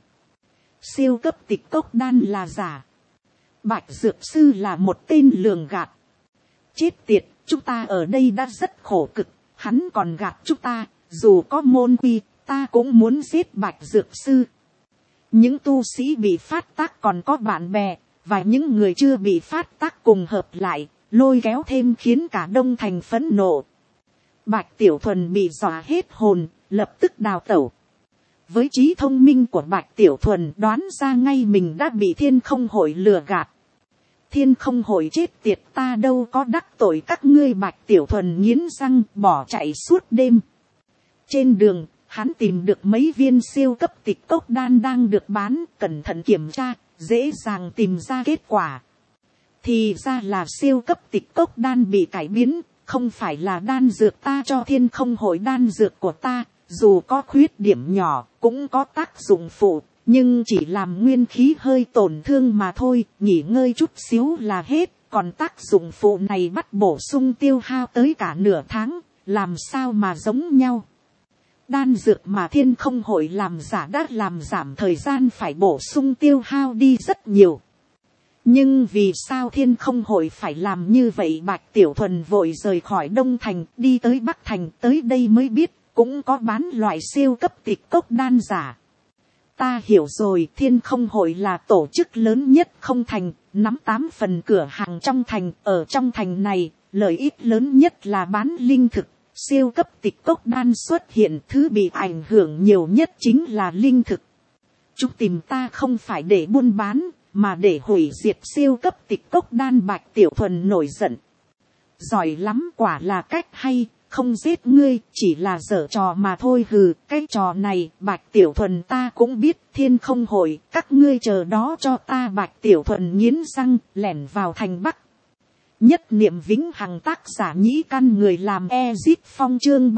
[SPEAKER 1] Siêu cấp tịch cốc đan là giả. Bạch Dược Sư là một tên lường gạt. Chết tiệt, chúng ta ở đây đã rất khổ cực, hắn còn gạt chúng ta, dù có môn quy, ta cũng muốn giết Bạch Dược Sư. Những tu sĩ bị phát tác còn có bạn bè, và những người chưa bị phát tác cùng hợp lại, lôi kéo thêm khiến cả Đông Thành phẫn nộ. Bạch Tiểu Thuần bị dọa hết hồn, lập tức đào tẩu. Với trí thông minh của Bạch Tiểu Thuần, đoán ra ngay mình đã bị Thiên Không Hội lừa gạt. Thiên Không Hội chết tiệt, ta đâu có đắc tội các ngươi. Bạch Tiểu Thuần nghiến răng bỏ chạy suốt đêm. Trên đường, hắn tìm được mấy viên siêu cấp tịch cốc đan đang được bán, cẩn thận kiểm tra, dễ dàng tìm ra kết quả. Thì ra là siêu cấp tịch cốc đan bị cải biến, không phải là đan dược ta cho Thiên Không Hội. Đan dược của ta, dù có khuyết điểm nhỏ, cũng có tác dụng phụ, nhưng chỉ làm nguyên khí hơi tổn thương mà thôi, nghỉ ngơi chút xíu là hết. Còn tác dụng phụ này bắt bổ sung tiêu hao tới cả nửa tháng, làm sao mà giống nhau. Đan dược mà Thiên Không Hội làm giả đã làm giảm thời gian phải bổ sung tiêu hao đi rất nhiều. Nhưng vì sao Thiên Không Hội phải làm như vậy? Bạch Tiểu Thuần vội rời khỏi Đông Thành, đi tới Bắc Thành, tới đây mới biết cũng có bán loại siêu cấp tịch cốc đan giả. Ta hiểu rồi, Thiên Không Hội là tổ chức lớn nhất không thành, nắm 8 phần cửa hàng trong thành. Ở trong thành này, lợi ích lớn nhất là bán linh thực. Siêu cấp tịch cốc đan xuất hiện, thứ bị ảnh hưởng nhiều nhất chính là linh thực. Chúng tìm ta không phải để buôn bán, mà để hủy diệt siêu cấp tịch cốc đan. Bạch Tiểu Thuần nổi giận. Giỏi lắm, quả là cách hay, không giết ngươi, chỉ là giở trò mà thôi. Hừ, cái trò này, Bạch Tiểu Thuần ta cũng biết. Thiên Không Hội, các ngươi chờ đó cho ta. Bạch Tiểu Thuần nghiến răng, lẻn vào thành Bắc. Nhất niệm vĩnh hằng, tác giả Nhĩ Căn, người làm Ezip Phong, chương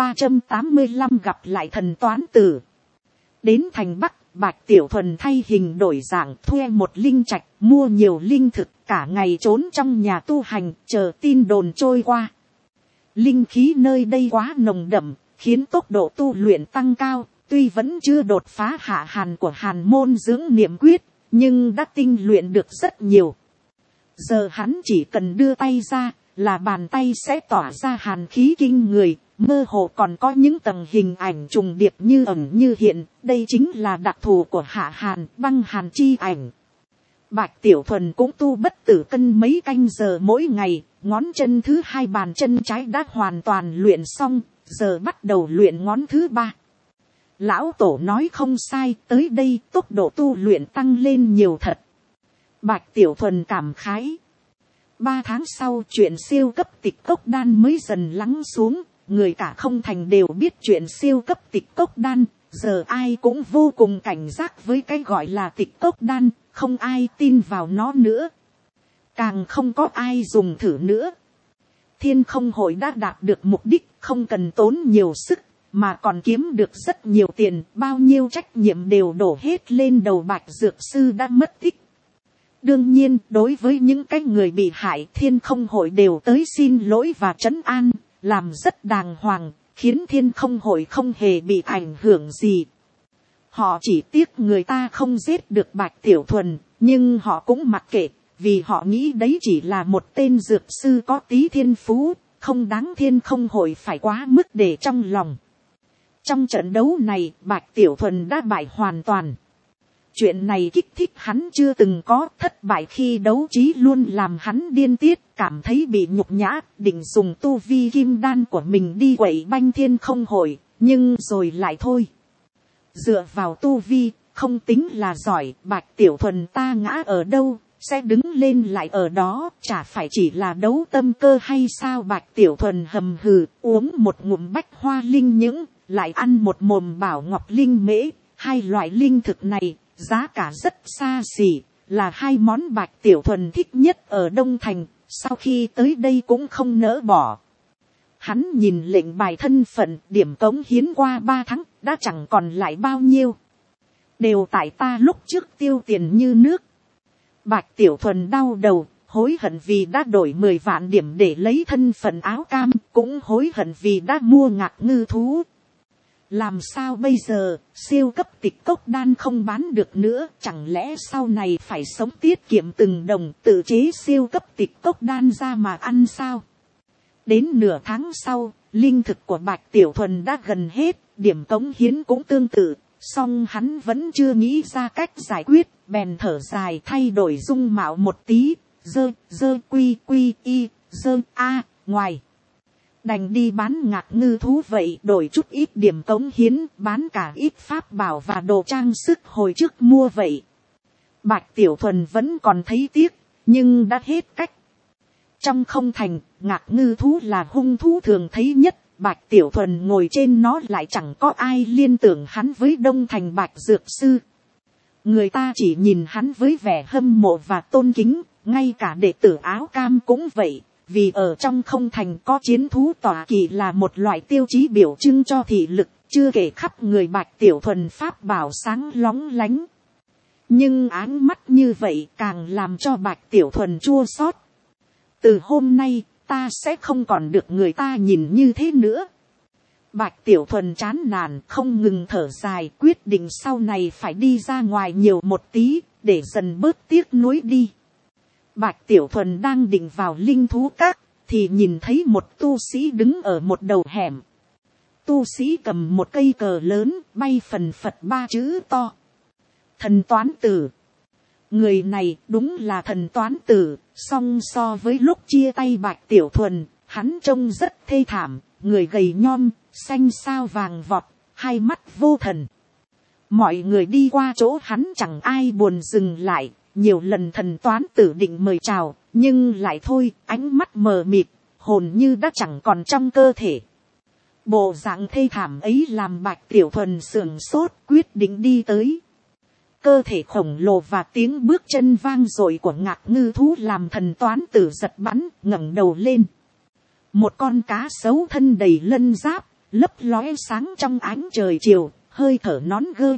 [SPEAKER 1] 385 gặp lại thần toán tử. Đến thành Bắc, Bạch Tiểu Thuần thay hình đổi dạng, thuê một linh trạch, mua nhiều linh thực, cả ngày trốn trong nhà tu hành, chờ tin đồn trôi qua. Linh khí nơi đây quá nồng đậm, khiến tốc độ tu luyện tăng cao, tuy vẫn chưa đột phá hạ hàn của Hàn môn dưỡng niệm quyết, nhưng đã tinh luyện được rất nhiều. Giờ hắn chỉ cần đưa tay ra, là bàn tay sẽ tỏa ra hàn khí kinh người, mơ hồ còn có những tầng hình ảnh trùng điệp như ẩn như hiện. Đây chính là đặc thù của hạ hàn, băng hàn chi ảnh. Bạch Tiểu Thuần cũng tu bất tử cân mấy canh giờ mỗi ngày, ngón chân thứ 2 bàn chân trái đã hoàn toàn luyện xong, giờ bắt đầu luyện ngón thứ 3. Lão Tổ nói không sai, tới đây tốc độ tu luyện tăng lên nhiều thật. Bạch Tiểu Thuần cảm khái. 3 tháng sau, chuyện siêu cấp tịch cốc đan mới dần lắng xuống. Người cả không thành đều biết chuyện siêu cấp tịch cốc đan. Giờ ai cũng vô cùng cảnh giác với cái gọi là tịch cốc đan. Không ai tin vào nó nữa. Càng không có ai dùng thử nữa. Thiên Không Hội đã đạt được mục đích, không cần tốn nhiều sức, mà còn kiếm được rất nhiều tiền. Bao nhiêu trách nhiệm đều đổ hết lên đầu Bạch Dược Sư đã mất tích. Đương nhiên, đối với những cái người bị hại, thiên không hội đều tới xin lỗi và trấn an, làm rất đàng hoàng, khiến thiên không hội không hề bị ảnh hưởng gì. Họ chỉ tiếc người ta không giết được Bạch Tiểu Thuần, nhưng họ cũng mặc kệ, vì họ nghĩ đấy chỉ là một tên dược sư có tí thiên phú, không đáng thiên không hội phải quá mức để trong lòng. Trong trận đấu này, Bạch Tiểu Thuần đã bại hoàn toàn. Chuyện này kích thích hắn chưa từng có, thất bại khi đấu trí luôn làm hắn điên tiết, cảm thấy bị nhục nhã, định dùng tu vi kim đan của mình đi quậy banh thiên không hội, nhưng rồi lại thôi. Dựa vào tu vi, không tính là giỏi, Bạch Tiểu Thuần ta ngã ở đâu, sẽ đứng lên lại ở đó, chả phải chỉ là đấu tâm cơ hay sao. Bạch Tiểu Thuần hầm hừ, uống một ngụm bách hoa linh những, lại ăn một mồm bảo ngọc linh mễ, hai loại linh thực này, giá cả rất xa xỉ, là hai món Bạch Tiểu Thuần thích nhất ở Đông Thành, sau khi tới đây cũng không nỡ bỏ. Hắn nhìn lệnh bài thân phận, điểm cống hiến qua 3 tháng, đã chẳng còn lại bao nhiêu. Đều tại ta lúc trước tiêu tiền như nước. Bạch Tiểu Thuần đau đầu, hối hận vì đã đổi 10 vạn điểm để lấy thân phận áo cam, cũng hối hận vì đã mua Ngạc Ngư thú. Làm sao bây giờ, siêu cấp tịch cốc đan không bán được nữa, chẳng lẽ sau này phải sống tiết kiệm từng đồng tự chế siêu cấp tịch cốc đan ra mà ăn sao? Đến nửa tháng sau, linh thực của Bạch Tiểu Thuần đã gần hết, điểm cống hiến cũng tương tự, song hắn vẫn chưa nghĩ ra cách giải quyết, bèn thở dài thay đổi dung mạo một tí, dơ quy y, ngoài. Đành đi bán Ngạc Ngư thú vậy, đổi chút ít điểm cống hiến, bán cả ít pháp bảo và đồ trang sức hồi trước mua vậy. Bạch Tiểu Thuần vẫn còn thấy tiếc, nhưng đã hết cách. Trong không thành, Ngạc Ngư thú là hung thú thường thấy nhất, Bạch Tiểu Thuần ngồi trên nó lại chẳng có ai liên tưởng hắn với Đông Thành Bạch Dược Sư. Người ta chỉ nhìn hắn với vẻ hâm mộ và tôn kính, ngay cả đệ tử áo cam cũng vậy, vì ở trong không thành có chiến thú tọa kỵ là một loại tiêu chí biểu trưng cho thị lực, chưa kể khắp người Bạch Tiểu Thuần pháp bảo sáng lóng lánh. Nhưng áng mắt như vậy càng làm cho Bạch Tiểu Thuần chua xót. Từ hôm nay, ta sẽ không còn được người ta nhìn như thế nữa. Bạch Tiểu Thuần chán nản, không ngừng thở dài, quyết định sau này phải đi ra ngoài nhiều một tí, để dần bớt tiếc nuối đi. Bạch Tiểu Thuần đang định vào linh thú các, thì nhìn thấy một tu sĩ đứng ở một đầu hẻm. Tu sĩ cầm một cây cờ lớn, bay phần phật 3 chữ to. Thần toán tử. Người này đúng là thần toán tử, song so với lúc chia tay Bạch Tiểu Thuần, hắn trông rất thê thảm, người gầy nhom, xanh xao vàng vọt, hai mắt vô thần. Mọi người đi qua chỗ hắn chẳng ai buồn dừng lại, nhiều lần thần toán tử định mời chào, nhưng lại thôi, ánh mắt mờ mịt, hồn như đã chẳng còn trong cơ thể. Bộ dạng thê thảm ấy làm Bạch Tiểu Thuần sửng sốt, quyết định đi tới. Cơ thể khổng lồ và tiếng bước chân vang dội của Ngạc Ngư thú làm thần toán tử giật bắn, ngẩng đầu lên. Một con cá sấu thân đầy lân giáp, lấp lóe sáng trong ánh trời chiều, hơi thở nón gơ,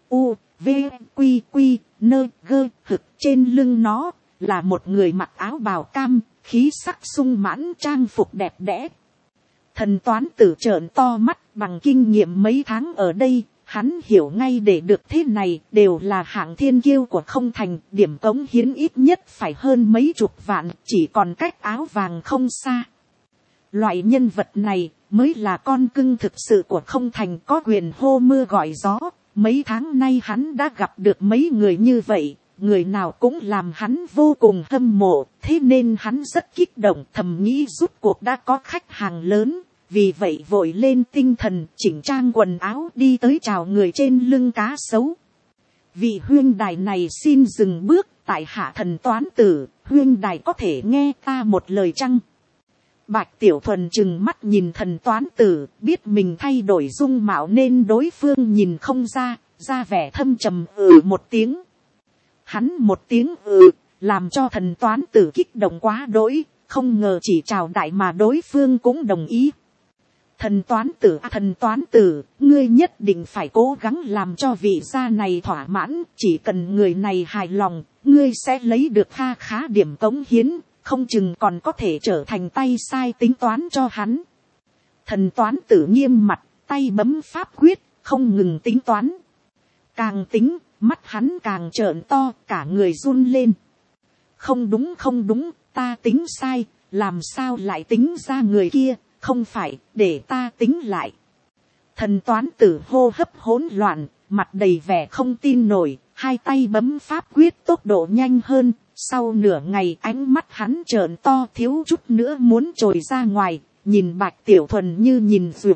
[SPEAKER 1] hực trên lưng nó, là một người mặc áo bào cam, khí sắc sung mãn trang phục đẹp đẽ. Thần toán tử trợn to mắt, bằng kinh nghiệm mấy tháng ở đây, hắn hiểu ngay để được thế này đều là hạng thiên kiêu của không thành, điểm cống hiến ít nhất phải hơn mấy chục vạn, chỉ còn cách áo vàng không xa. Loại nhân vật này mới là con cưng thực sự của không thành, có quyền hô mưa gọi gió. Mấy tháng nay hắn đã gặp được mấy người như vậy, người nào cũng làm hắn vô cùng hâm mộ, thế nên hắn rất kích động, thầm nghĩ rút cuộc đã có khách hàng lớn. Vì vậy vội lên tinh thần, chỉnh trang quần áo đi tới chào người trên lưng cá sấu. Vị huyên đài này xin dừng bước, tại hạ thần toán tử, huyên đài có thể nghe ta một lời chăng? Bạch Tiểu Thuần trừng mắt nhìn thần toán tử, biết mình thay đổi dung mạo nên đối phương nhìn không ra vẻ thâm trầm một tiếng. Hắn một tiếng làm cho thần toán tử kích động quá đỗi, không ngờ chỉ chào đại mà đối phương cũng đồng ý. Thần toán tử, ngươi nhất định phải cố gắng làm cho vị gia này thỏa mãn, chỉ cần người này hài lòng, ngươi sẽ lấy được kha khá điểm cống hiến, không chừng còn có thể trở thành tay sai tính toán cho hắn. Thần toán tử nghiêm mặt, tay bấm pháp quyết, không ngừng tính toán. Càng tính, mắt hắn càng trợn to, cả người run lên. Không đúng không đúng, ta tính sai, làm sao lại tính ra người kia, không phải, để ta tính lại. Thần toán tử hô hấp hỗn loạn, mặt đầy vẻ không tin nổi, hai tay bấm pháp quyết tốc độ nhanh hơn. Sau nửa ngày ánh mắt hắn trợn to, thiếu chút nữa muốn trồi ra ngoài, nhìn Bạch Tiểu Thuần như nhìn ruột.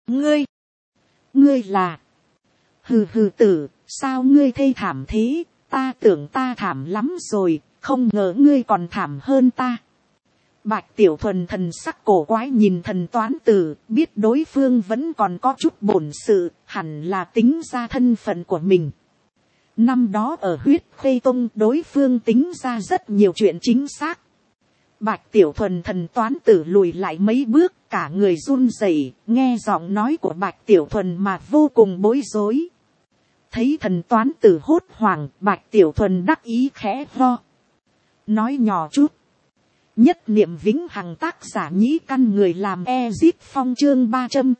[SPEAKER 1] Ngươi là... Hừ hừ tử, sao ngươi thê thảm thế, ta tưởng ta thảm lắm rồi, không ngờ ngươi còn thảm hơn ta. Bạch Tiểu Thuần thần sắc cổ quái nhìn thần toán tử, biết đối phương vẫn còn có chút bổn sự, hẳn là tính ra thân phận của mình. Năm đó ở Huyết Khê Tông đối phương tính ra rất nhiều chuyện chính xác. Bạch Tiểu Thuần thần toán tử lùi lại mấy bước, cả người run rẩy, nghe giọng nói của Bạch Tiểu Thuần mà vô cùng bối rối. Thấy thần toán tử hốt hoảng, Bạch Tiểu Thuần đắc ý khẽ ho. Nói nhỏ chút. Nhất niệm vĩnh hằng tác giả nhĩ căn người làm Ezip Phong chương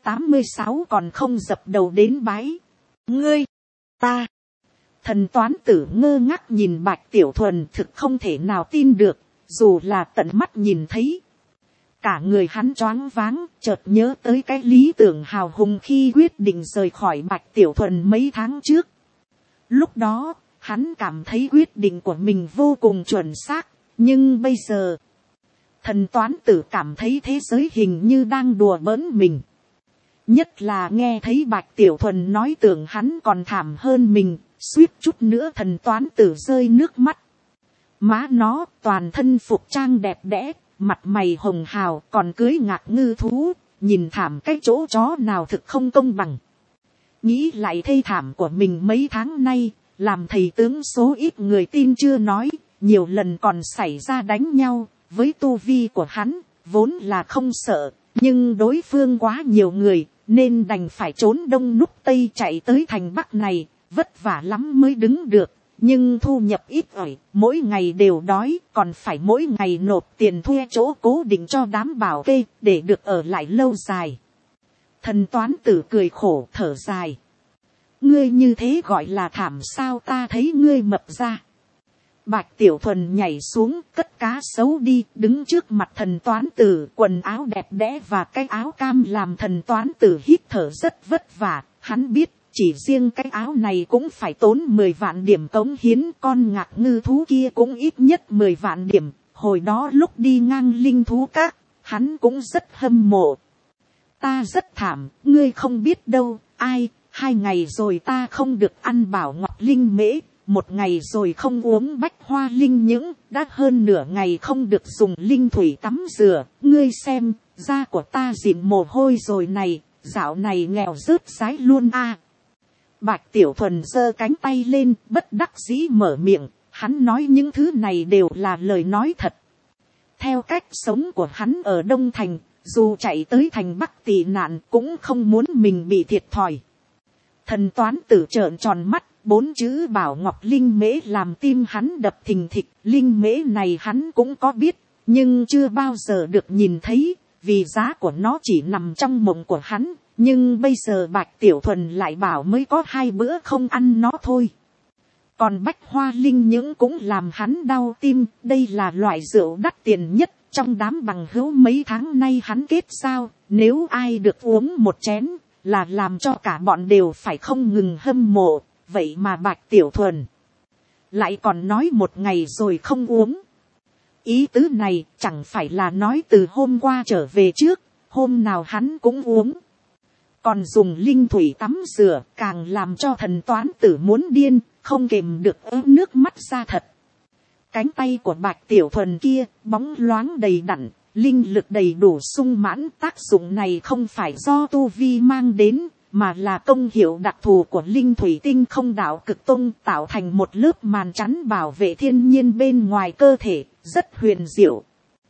[SPEAKER 1] 386 còn không dập đầu đến bái. Ngươi, ta. Thần toán tử ngơ ngác nhìn Bạch Tiểu Thuần thực không thể nào tin được, dù là tận mắt nhìn thấy. Cả người hắn choáng váng, chợt nhớ tới cái lý tưởng hào hùng khi quyết định rời khỏi Bạch Tiểu Thuần mấy tháng trước. Lúc đó, hắn cảm thấy quyết định của mình vô cùng chuẩn xác, nhưng bây giờ... Thần toán tử cảm thấy thế giới hình như đang đùa bỡn mình. Nhất là nghe thấy Bạch Tiểu Thuần nói tưởng hắn còn thảm hơn mình, suýt chút nữa thần toán tử rơi nước mắt. Má nó toàn thân phục trang đẹp đẽ, mặt mày hồng hào còn cưới ngạc ngư thú, nhìn thảm cái chỗ chó nào thực không công bằng. Nghĩ lại thê thảm của mình mấy tháng nay, làm thầy tướng số ít người tin chưa nói, nhiều lần còn xảy ra đánh nhau. Với tu vi của hắn, vốn là không sợ, nhưng đối phương quá nhiều người, nên đành phải trốn đông núp tây chạy tới thành Bắc này, vất vả lắm mới đứng được, nhưng thu nhập ít ỏi, mỗi ngày đều đói, còn phải mỗi ngày nộp tiền thuê chỗ cố định cho đám bảo kê, để được ở lại lâu dài. Thần toán tử cười khổ thở dài. Ngươi như thế gọi là thảm sao, ta thấy ngươi mập ra. Bạch Tiểu Thuần nhảy xuống, cất cá xấu đi, đứng trước mặt thần toán tử, quần áo đẹp đẽ và cái áo cam làm thần toán tử hít thở rất vất vả. Hắn biết, chỉ riêng cái áo này cũng phải tốn 10 vạn điểm cống hiến, con ngạc ngư thú kia cũng ít nhất 10 vạn điểm. Hồi đó lúc đi ngang linh thú các, hắn cũng rất hâm mộ. Ta rất thảm, ngươi không biết đâu, ai, 2 ngày rồi ta không được ăn bảo ngọc linh mễ. 1 ngày rồi không uống bách hoa linh những, đã hơn nửa ngày không được dùng linh thủy tắm rửa, ngươi xem, da của ta dịn mồ hôi rồi này, dạo này nghèo rớt sái luôn a. Bạch Tiểu Thuần giơ cánh tay lên, bất đắc dĩ mở miệng, hắn nói những thứ này đều là lời nói thật. Theo cách sống của hắn ở Đông Thành, dù chạy tới thành Bắc tị nạn cũng không muốn mình bị thiệt thòi. Thần toán tử trợn tròn mắt. 4 chữ bảo ngọc linh mễ làm tim hắn đập thình thịch, linh mễ này hắn cũng có biết, nhưng chưa bao giờ được nhìn thấy, vì giá của nó chỉ nằm trong mộng của hắn, nhưng bây giờ Bạch Tiểu Thuần lại bảo mới có 2 bữa không ăn nó thôi. Còn bách hoa linh những cũng làm hắn đau tim, đây là loại rượu đắt tiền nhất trong đám bằng hữu mấy tháng nay hắn kết giao, nếu ai được uống một chén, là làm cho cả bọn đều phải không ngừng hâm mộ. Vậy mà Bạch Tiểu Thuần lại còn nói 1 ngày rồi không uống. Ý tứ này chẳng phải là nói từ hôm qua trở về trước, hôm nào hắn cũng uống. Còn dùng linh thủy tắm rửa, càng làm cho thần toán tử muốn điên, không kềm được nước mắt ra thật. Cánh tay của Bạch Tiểu Thuần kia, bóng loáng đầy đặn, linh lực đầy đủ sung mãn, tác dụng này không phải do tu vi mang đến, mà là công hiệu đặc thù của linh thủy tinh không đạo cực tông, tạo thành một lớp màn chắn bảo vệ thiên nhiên bên ngoài cơ thể, rất huyền diệu.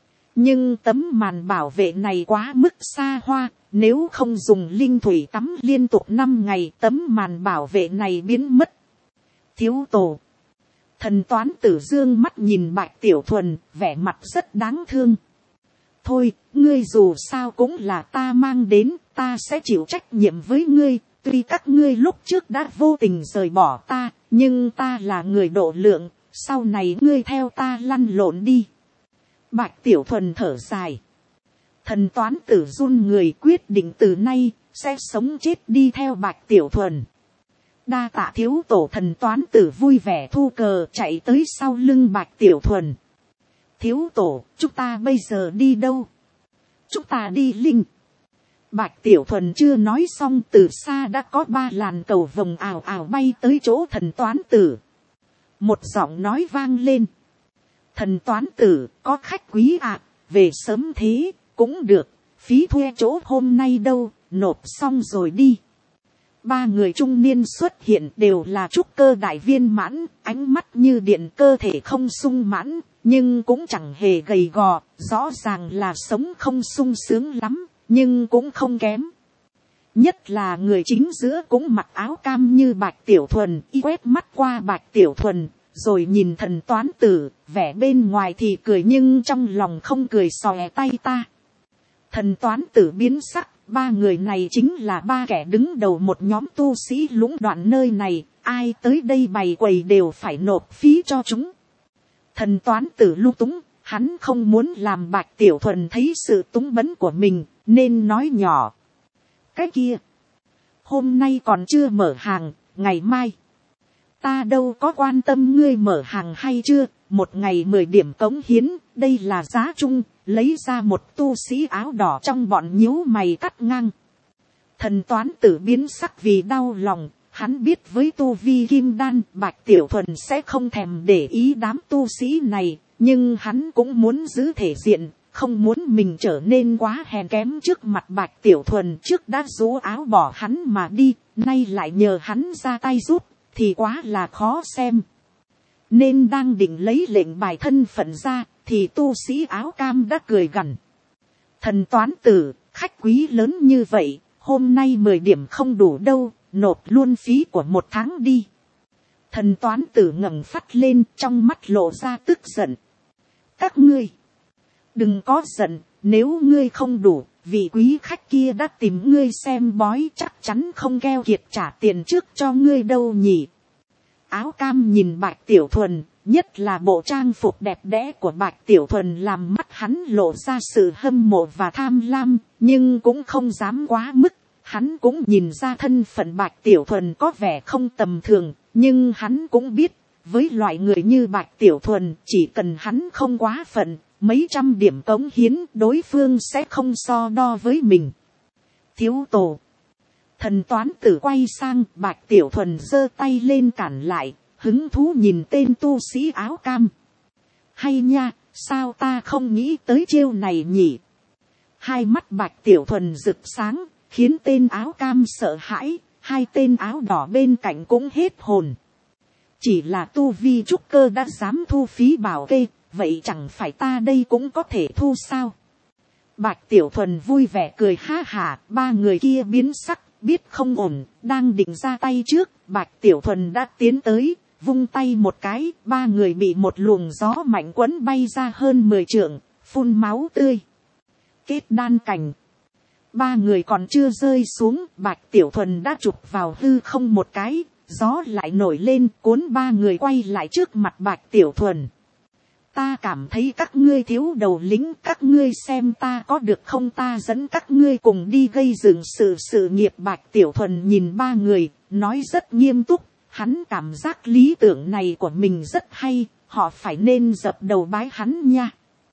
[SPEAKER 1] Nhưng tấm màn bảo vệ này quá mức xa hoa, nếu không dùng linh thủy tắm liên tục 5 ngày, tấm màn bảo vệ này biến mất. Thiếu tổ. Thần toán tử dương mắt nhìn Bạch Tiểu Thuần, vẻ mặt rất đáng thương. Thôi, ngươi dù sao cũng là ta mang đến, ta sẽ chịu trách nhiệm với ngươi. Tuy các ngươi lúc trước đã vô tình rời bỏ ta, nhưng ta là người độ lượng, sau này ngươi theo ta lăn lộn đi. Bạch Tiểu Thuần thở dài. Thần toán tử run người, quyết định từ nay, sẽ sống chết đi theo Bạch Tiểu Thuần. Đa tạ thiếu tổ. Thần toán tử vui vẻ thu cờ chạy tới sau lưng Bạch Tiểu Thuần. Thiếu tổ, chúng ta bây giờ đi đâu? Chúng ta đi Linh. Bạch Tiểu Thuần chưa nói xong, từ xa đã có 3 làn cầu vồng ào ào bay tới chỗ thần toán tử. Một giọng nói vang lên. Thần toán tử, có khách quý ạ, về sớm thế, cũng được, phí thuê chỗ hôm nay đâu, nộp xong rồi đi. 3 người trung niên xuất hiện đều là trúc cơ đại viên mãn, ánh mắt như điện, cơ thể không sung mãn, nhưng cũng chẳng hề gầy gò, rõ ràng là sống không sung sướng lắm, nhưng cũng không kém. Nhất là người chính giữa cũng mặc áo cam như Bạch Tiểu Thuần, y quét mắt qua Bạch Tiểu Thuần, rồi nhìn thần toán tử, vẻ bên ngoài thì cười nhưng trong lòng không cười, xòe tay ta. Thần toán tử biến sắc, 3 người này chính là 3 kẻ đứng đầu một nhóm tu sĩ lũng đoạn nơi này, ai tới đây bày quầy đều phải nộp phí cho chúng. Thần toán tử lung túng, hắn không muốn làm Bạch Tiểu Thuần thấy sự túng bấn của mình, nên nói nhỏ. Cái kia, hôm nay còn chưa mở hàng, ngày mai. Ta đâu có quan tâm ngươi mở hàng hay chưa, 1 ngày 10 điểm cống hiến, đây là giá chung, lấy ra một tu sĩ áo đỏ trong bọn nhíu mày cắt ngang. Thần toán tử biến sắc vì đau lòng, hắn biết với tu vi kim đan, Bạch Tiểu Thuần sẽ không thèm để ý đám tu sĩ này, nhưng hắn cũng muốn giữ thể diện, không muốn mình trở nên quá hèn kém trước mặt Bạch Tiểu Thuần. Trước đã rú áo bỏ hắn mà đi, nay lại nhờ hắn ra tay giúp, thì quá là khó xem. Nên đang định lấy lệnh bài thân phận ra, thì tu sĩ áo cam đã cười gằn. Thần toán tử, khách quý lớn như vậy, hôm nay 10 điểm không đủ đâu, nộp luôn phí của 1 tháng đi. Thần toán tử ngẩng phát lên, trong mắt lộ ra tức giận. Các ngươi, đừng có giận, nếu ngươi không đủ, vị quý khách kia đã tìm ngươi xem bói, chắc chắn không keo kiệt trả tiền trước cho ngươi đâu nhỉ. Áo cam nhìn Bạch Tiểu Thuần, nhất là bộ trang phục đẹp đẽ của Bạch Tiểu Thuần làm mắt hắn lộ ra sự hâm mộ và tham lam, nhưng cũng không dám quá mức. Hắn cũng nhìn ra thân phận Bạch Tiểu Thuần có vẻ không tầm thường, nhưng hắn cũng biết, với loại người như Bạch Tiểu Thuần, chỉ cần hắn không quá phận, mấy trăm điểm cống hiến đối phương sẽ không so đo với mình. Thiếu tổ. Thần toán tử quay sang, Bạch Tiểu Thuần giơ tay lên cản lại, hứng thú nhìn tên tu sĩ áo cam. Hay nha, sao ta không nghĩ tới chiêu này nhỉ? Hai mắt Bạch Tiểu Thuần rực sáng, khiến tên áo cam sợ hãi, 2 tên áo đỏ bên cạnh cũng hết hồn. Chỉ là tu vi trúc cơ đã dám thu phí bảo kê, vậy chẳng phải ta đây cũng có thể thu sao? Bạch Tiểu Thuần vui vẻ cười ha hả, 3 người kia biến sắc, biết không ổn, đang định ra tay trước, Bạch Tiểu Thuần đã tiến tới, vung tay một cái, 3 người bị một luồng gió mạnh quấn bay ra hơn 10 trượng, phun máu tươi. Kết đan cảnh. 3 người còn chưa rơi xuống, Bạch Tiểu Thuần đã chụp vào hư không một cái, gió lại nổi lên, cuốn 3 người quay lại trước mặt Bạch Tiểu Thuần. Ta cảm thấy các ngươi thiếu đầu lĩnh, các ngươi xem ta có được không, ta dẫn các ngươi cùng đi gây dựng sự nghiệp. Bạch Tiểu Thuần nhìn 3 người, nói rất nghiêm túc, hắn cảm giác lý tưởng này của mình rất hay, họ phải nên dập đầu bái hắn nha.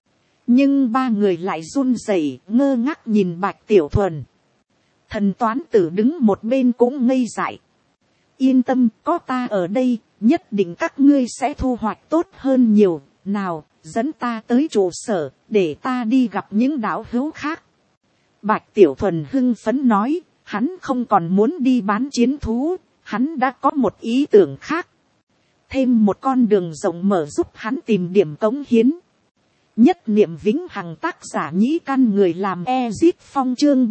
[SPEAKER 1] Nhưng 3 người lại run rẩy, ngơ ngác nhìn Bạch Tiểu Thuần. Thần toán tử đứng một bên cũng ngây dại. Yên tâm, có ta ở đây, nhất định các ngươi sẽ thu hoạch tốt hơn nhiều. Nào, dẫn ta tới trụ sở, để ta đi gặp những đạo hữu khác. Bạch Tiểu Thuần hưng phấn nói, hắn không còn muốn đi bán chiến thú, hắn đã có một ý tưởng khác. Thêm một con đường rộng mở giúp hắn tìm điểm cống hiến. Nhất niệm vĩnh hằng, tác giả Nhĩ Căn, người làm Ezit Phong, chương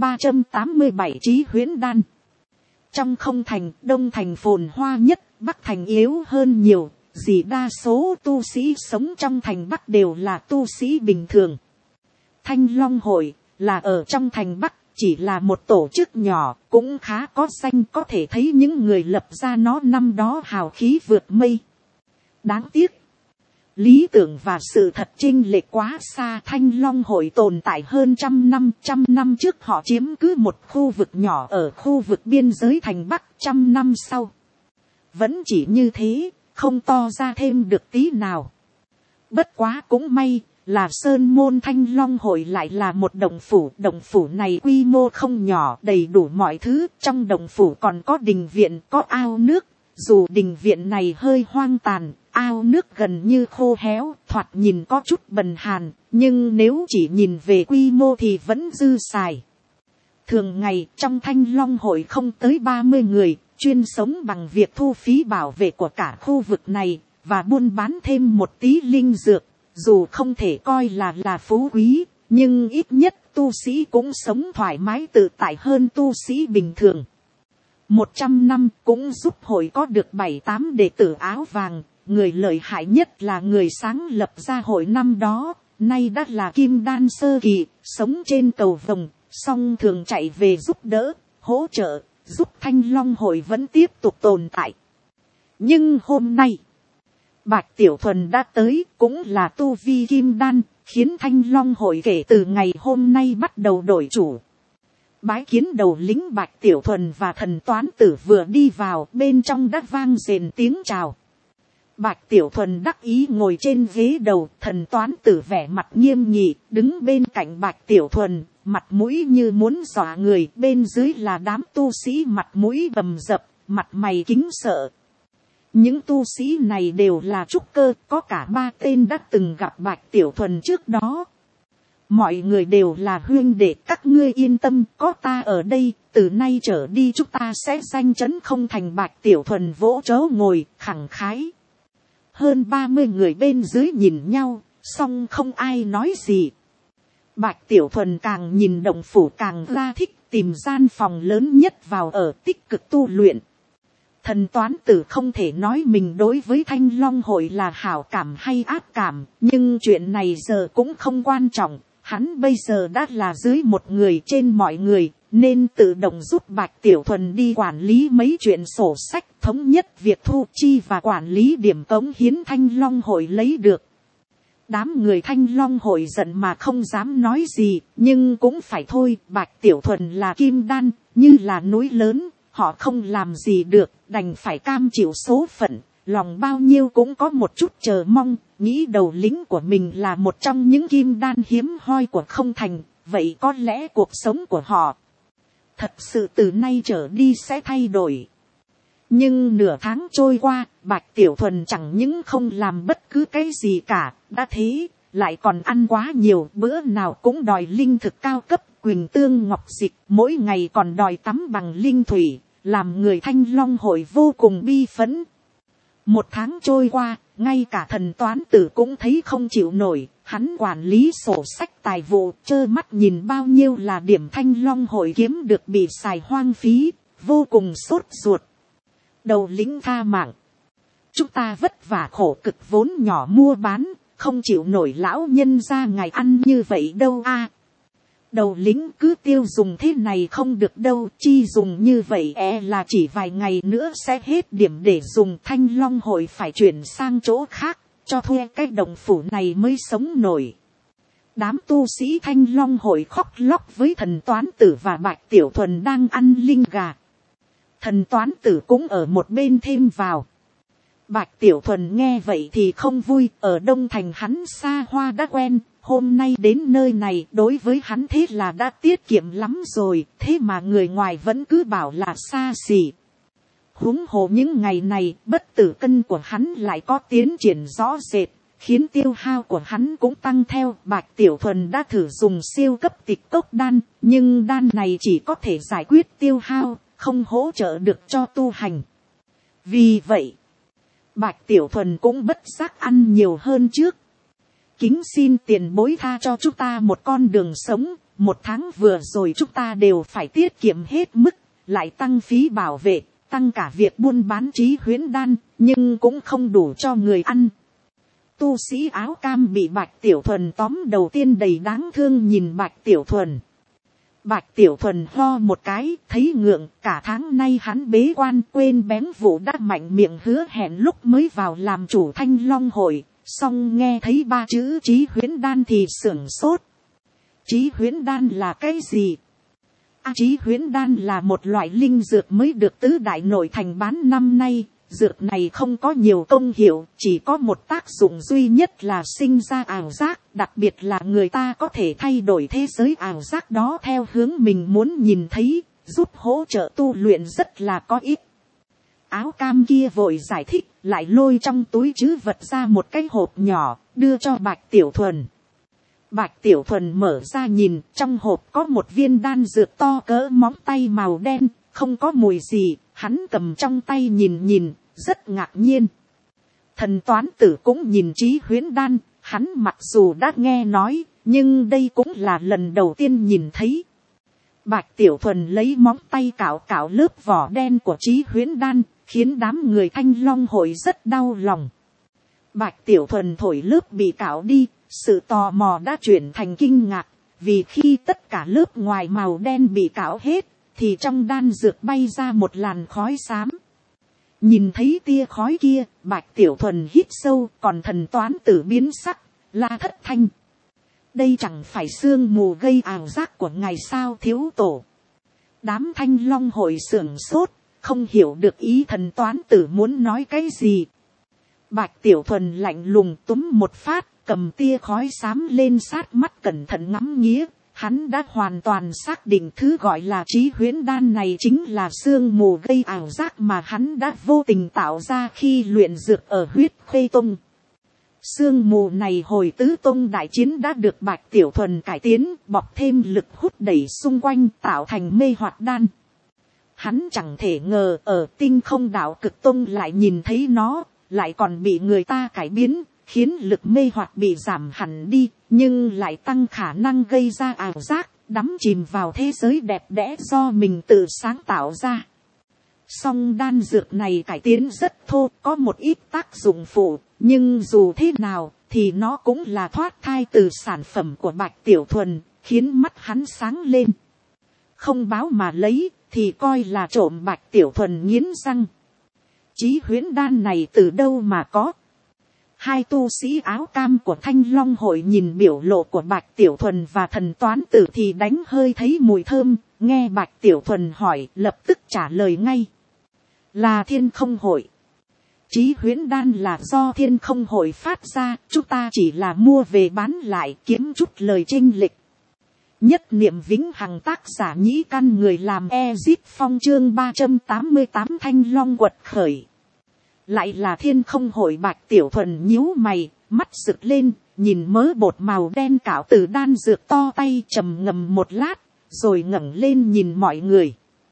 [SPEAKER 1] 387 Chí Huyễn Đan. Trong không thành, đông thành phồn hoa nhất, bắc thành yếu hơn nhiều. gì đa số tu sĩ sống trong thành Bắc đều là tu sĩ bình thường. Thanh Long hội là ở trong thành Bắc, chỉ là một tổ chức nhỏ, cũng khá có danh, có thể thấy những người lập ra nó năm đó hào khí vượt mây. Đáng tiếc, lý tưởng và sự thật chênh lệch quá xa. Thanh Long hội tồn tại hơn trăm năm trước họ chiếm cứ một khu vực nhỏ ở khu vực biên giới thành Bắc. 100 năm sau, vẫn chỉ như thế, không to ra thêm được tí nào. Bất quá cũng may là sơn môn Thanh Long hội lại là một động phủ này quy mô không nhỏ, đầy đủ mọi thứ. Trong động phủ còn có đình viện, có ao nước, dù đình viện này hơi hoang tàn, ao nước gần như khô héo, thoạt nhìn có chút bần hàn, nhưng nếu chỉ nhìn về quy mô thì vẫn dư xài. Thường ngày trong Thanh Long hội không tới 30 người, chuyên sống bằng việc thu phí bảo vệ của cả khu vực này, và buôn bán thêm một tí linh dược. Dù không thể coi là phú quý, nhưng ít nhất tu sĩ cũng sống thoải mái tự tại hơn tu sĩ bình thường. 100 năm cũng giúp hội có được 7-8 đệ tử áo vàng. Người lợi hại nhất là người sáng lập ra hội năm đó, nay đã là kim đan sơ kỳ, sống trên cầu vồng, song thường chạy về giúp đỡ, hỗ trợ, giúp Thanh Long hội vẫn tiếp tục tồn tại. Nhưng hôm nay, Bạch Tiểu Thuần đã tới, cũng là tu vi kim đan, khiến Thanh Long hội kể từ ngày hôm nay bắt đầu đổi chủ. Bái kiến đầu lĩnh Bạch Tiểu Thuần và Thần Toán Tử vừa đi vào, bên trong đã vang rền tiếng chào. Bạch Tiểu Thuần đắc ý ngồi trên ghế đầu, Thần Toán Tử vẻ mặt nghiêm nghị, đứng bên cạnh Bạch Tiểu Thuần, mặt mũi như muốn dọa người, bên dưới là đám tu sĩ mặt mũi bầm dập, mặt mày kính sợ. Những tu sĩ này đều là trúc cơ, có cả 3 tên đã từng gặp Bạch Tiểu Thuần trước đó. Mọi người đều là huynh đệ, các ngươi yên tâm, có ta ở đây, từ nay trở đi chúng ta sẽ danh chấn không thành. Bạch Tiểu Thuần vỗ chỗ ngồi, khẳng khái. Hơn 30 người bên dưới nhìn nhau, song không ai nói gì. Bạch Tiểu Thuần càng nhìn động phủ càng ra thích, tìm gian phòng lớn nhất vào ở, tích cực tu luyện. Thần Toán Tử không thể nói mình đối với Thanh Long hội là hảo cảm hay ác cảm, nhưng chuyện này giờ cũng không quan trọng. Hắn bây giờ đã là dưới một người trên mọi người, nên tự động giúp Bạch Tiểu Thuần đi quản lý mấy chuyện sổ sách, thống nhất việc thu chi và quản lý điểm cống hiến Thanh Long hội lấy được. Đám người Thanh Long hội giận mà không dám nói gì, nhưng cũng phải thôi. Bạch Tiểu Thuần là kim đan, như là núi lớn, họ không làm gì được, đành phải cam chịu số phận. Lòng bao nhiêu cũng có một chút chờ mong, nghĩ đầu lĩnh của mình là một trong những kim đan hiếm hoi của không thành, vậy có lẽ cuộc sống của họ thật sự từ nay trở đi sẽ thay đổi. Nhưng nửa tháng trôi qua, Bạch Tiểu Thuần chẳng những không làm bất cứ cái gì cả, đã thế, lại còn ăn quá nhiều, bữa nào cũng đòi linh thực cao cấp, quỳnh tương ngọc dịch, mỗi ngày còn đòi tắm bằng linh thủy, làm người Thanh Long hội vô cùng bi phẫn. 1 tháng trôi qua, ngay cả Thần Toán Tử cũng thấy không chịu nổi, hắn quản lý sổ sách tài vụ, trơ mắt nhìn bao nhiêu là điểm Thanh Long hội kiếm được bị xài hoang phí, vô cùng sốt ruột. Đầu lĩnh tha mạng, chúng ta vất vả khổ cực vốn nhỏ mua bán, không chịu nổi lão nhân ra ngày ăn như vậy đâu a. Đầu lĩnh cứ tiêu dùng thế này không được đâu, chi dùng như vậy là chỉ vài ngày nữa sẽ hết điểm để dùng. Thanh Long hội phải chuyển sang chỗ khác, cho thuê cái động phủ này mới sống nổi. Đám tu sĩ Thanh Long hội khóc lóc với Thần Toán Tử và Bạch Tiểu Thuần đang ăn linh gà. Thần Toán Tử cũng ở một bên thêm vào. Bạch Tiểu Thuần nghe vậy thì không vui, ở Đông Thành hắn xa hoa đã quen, hôm nay đến nơi này đối với hắn thế là đã tiết kiệm lắm rồi, thế mà người ngoài vẫn cứ bảo là xa xỉ. Huống hồ những ngày này, bất tử cân của hắn lại có tiến triển rõ rệt, khiến tiêu hao của hắn cũng tăng theo. Bạch Tiểu Thuần đã thử dùng siêu cấp tịch cốc đan, nhưng đan này chỉ có thể giải quyết tiêu hao, không hỗ trợ được cho tu hành. Vì vậy, Bạch Tiểu Thuần cũng bất giác ăn nhiều hơn trước. Kính xin tiền bối tha cho chúng ta một con đường sống, 1 tháng vừa rồi chúng ta đều phải tiết kiệm hết mức, lại tăng phí bảo vệ, tăng cả việc buôn bán trí huyễn đan, nhưng cũng không đủ cho người ăn. Tu sĩ áo cam bị Bạch Tiểu Thuần tóm đầu tiên đầy đáng thương nhìn Bạch Tiểu Thuần. Bạch Tiểu Thuần ho một cái, thấy ngượng, cả tháng nay hắn bế quan quên bén vụ đã mạnh miệng hứa hẹn lúc mới vào làm chủ Thanh Long hội, song nghe thấy ba chữ Chí Huyễn Đan thì sửng sốt. Chí Huyễn Đan là cái gì? Chí Huyễn Đan là một loại linh dược mới được tứ đại nội thành bán năm nay. Dược này không có nhiều công hiệu, chỉ có một tác dụng duy nhất là sinh ra ảo giác, đặc biệt là người ta có thể thay đổi thế giới ảo giác đó theo hướng mình muốn nhìn thấy, giúp hỗ trợ tu luyện rất là có ích. Áo cam kia vội giải thích, lại lôi trong túi trữ vật ra một cái hộp nhỏ, đưa cho Bạch Tiểu Thuần. Bạch Tiểu Thuần mở ra nhìn, trong hộp có một viên đan dược to cỡ móng tay màu đen, không có mùi gì, hắn cầm trong tay nhìn, rất ngạc nhiên. Thần Toán Tử cũng nhìn Chí Huyễn Đan, hắn mặc dù đã nghe nói, nhưng đây cũng là lần đầu tiên nhìn thấy. Bạch Tiểu Thuần lấy móng tay cạo cạo lớp vỏ đen của Chí Huyễn Đan, khiến đám người Thanh Long hội rất đau lòng. Bạch Tiểu Thuần thổi lớp bị cạo đi, sự tò mò đã chuyển thành kinh ngạc, vì khi tất cả lớp ngoài màu đen bị cạo hết, thì trong đan dược bay ra một làn khói xám. Nhìn thấy tia khói kia, Bạch Tiểu Thuần hít sâu, còn Thần Toán Tử biến sắc, la thất thanh. Đây chẳng phải sương mù gây ảo giác của ngài sao thiếu tổ. Đám Thanh Long hội sửng sốt, không hiểu được ý Thần Toán Tử muốn nói cái gì. Bạch Tiểu Thuần lạnh lùng túm một phát, cầm tia khói xám lên sát mắt cẩn thận ngắm nghía. Hắn đã hoàn toàn xác định thứ gọi là Chí Huyễn Đan này chính là sương mù gây ảo giác mà hắn đã vô tình tạo ra khi luyện dược ở Huyết Khê Tông. Sương mù này hồi tứ tông đại chiến đã được Bạch Tiểu Thuần cải tiến, bọc thêm lực hút đẩy xung quanh tạo thành mê hoạt đan. Hắn chẳng thể ngờ ở Tinh Không Đạo Cực Tông lại nhìn thấy nó, lại còn bị người ta cải biến, khiến lực mê hoặc bị giảm hẳn đi, nhưng lại tăng khả năng gây ra ảo giác, đắm chìm vào thế giới đẹp đẽ do mình tự sáng tạo ra. Song đan dược này cải tiến rất thô, có một ít tác dụng phụ, nhưng dù thế nào thì nó cũng là thoát thai từ sản phẩm của Bạch Tiểu Thuần, khiến mắt hắn sáng lên. Không báo mà lấy thì coi là trộm. Bạch Tiểu Thuần nghiến răng. Chí Huyễn Đan này từ đâu mà có? Hai tu sĩ áo cam của Thanh Long hội nhìn biểu lộ của Bạch Tiểu Thuần và Thần Toán Tử thì đánh hơi thấy mùi thơm, nghe Bạch Tiểu Thuần hỏi lập tức trả lời ngay. Là Thiên Không hội. Chí Huyễn Đan là do Thiên Không hội phát ra, chúng ta chỉ là mua về bán lại kiếm chút lời chênh lệch. Nhất niệm vĩnh hằng, tác giả Nhĩ Căn, người làm Ezip Phong, chương 388 Thanh Long quật khởi. Lại là Thiên Không hội. Bạch Tiểu Thuần nhíu mày, mắt sực lên, nhìn mớ bột màu đen cạo từ đan dược to tay, trầm ngâm một lát, rồi ngẩng lên nhìn mọi người.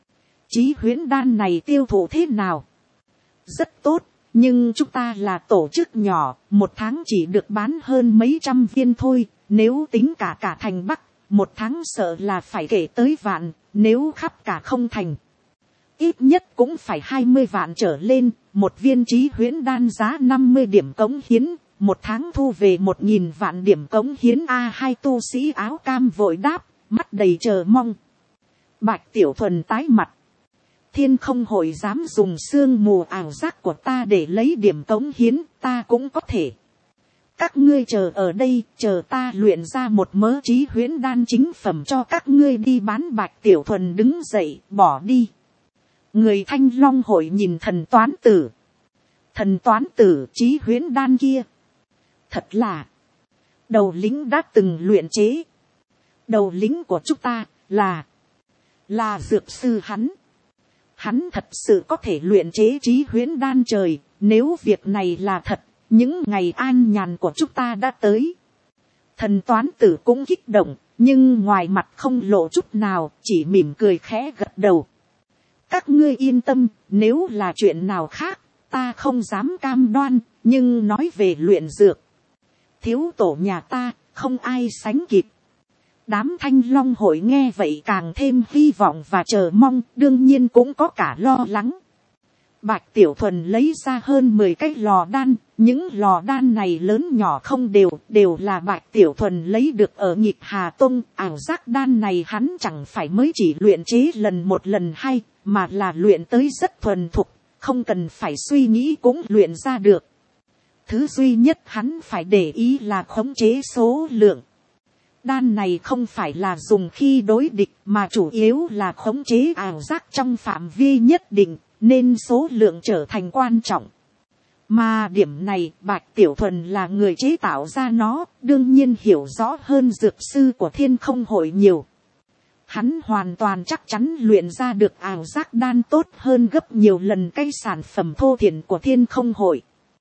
[SPEAKER 1] Chí Huyễn Đan này tiêu thụ thế nào? Rất tốt, nhưng chúng ta là tổ chức nhỏ, một tháng chỉ được bán hơn mấy trăm viên thôi, nếu tính cả thành Bắc, một tháng sợ là phải kể tới vạn, nếu khắp cả không thành. Ít nhất cũng phải 20 vạn trở lên, một viên Chí Huyễn Đan giá 50 điểm cống hiến, một tháng thu về 1000 vạn điểm cống hiến. Hai tu sĩ áo cam vội đáp, mắt đầy chờ mong. Bạch Tiểu Thuần tái mặt. Thiên Không hội dám dùng sương mù ảo giác của ta để lấy điểm cống hiến, ta cũng có thể. Các ngươi chờ ở đây, chờ ta luyện ra một mớ Chí Huyễn Đan chính phẩm cho các ngươi đi bán. Bạch Tiểu Thuần đứng dậy, bỏ đi. Người Thanh Long hội nhìn Thần Toán Tử. Thần Toán Tử, Chí Huyễn Đan kia. Thật là. Đầu lĩnh đã từng luyện chế. Đầu lĩnh của chúng ta là dược sư hắn. Hắn thật sự có thể luyện chế Chí Huyễn Đan. Trời, nếu việc này là thật, những ngày an nhàn của chúng ta đã tới. Thần Toán Tử cũng kích động, nhưng ngoài mặt không lộ chút nào, chỉ mỉm cười khẽ gật đầu. Các ngươi yên tâm, nếu là chuyện nào khác, ta không dám cam đoan, nhưng nói về luyện dược, thiếu tổ nhà ta, không ai sánh kịp. Đám Thanh Long hội nghe vậy càng thêm hy vọng và chờ mong, đương nhiên cũng có cả lo lắng. Bạch Tiểu Thuần lấy ra hơn 10 cái lò đan, những lò đan này lớn nhỏ không đều là Bạch Tiểu Thuần lấy được ở Nhịp Hà Tông. Ảo giác đan này hắn chẳng phải mới chỉ luyện chế lần một lần hai, mà là luyện tới rất thuần thục, không cần phải suy nghĩ cũng luyện ra được. Thứ duy nhất hắn phải để ý là khống chế số lượng. Đan này không phải là dùng khi đối địch, mà chủ yếu là khống chế ảo giác trong phạm vi nhất định, nên số lượng trở thành quan trọng. Mà điểm này Bạch Tiểu Thuần là người chế tạo ra nó, đương nhiên hiểu rõ hơn dược sư của Thiên Không Hội nhiều. Hắn hoàn toàn chắc chắn luyện ra được ảo giác đan tốt hơn gấp nhiều lần cái sản phẩm thô thiển của Thiên Không Hội.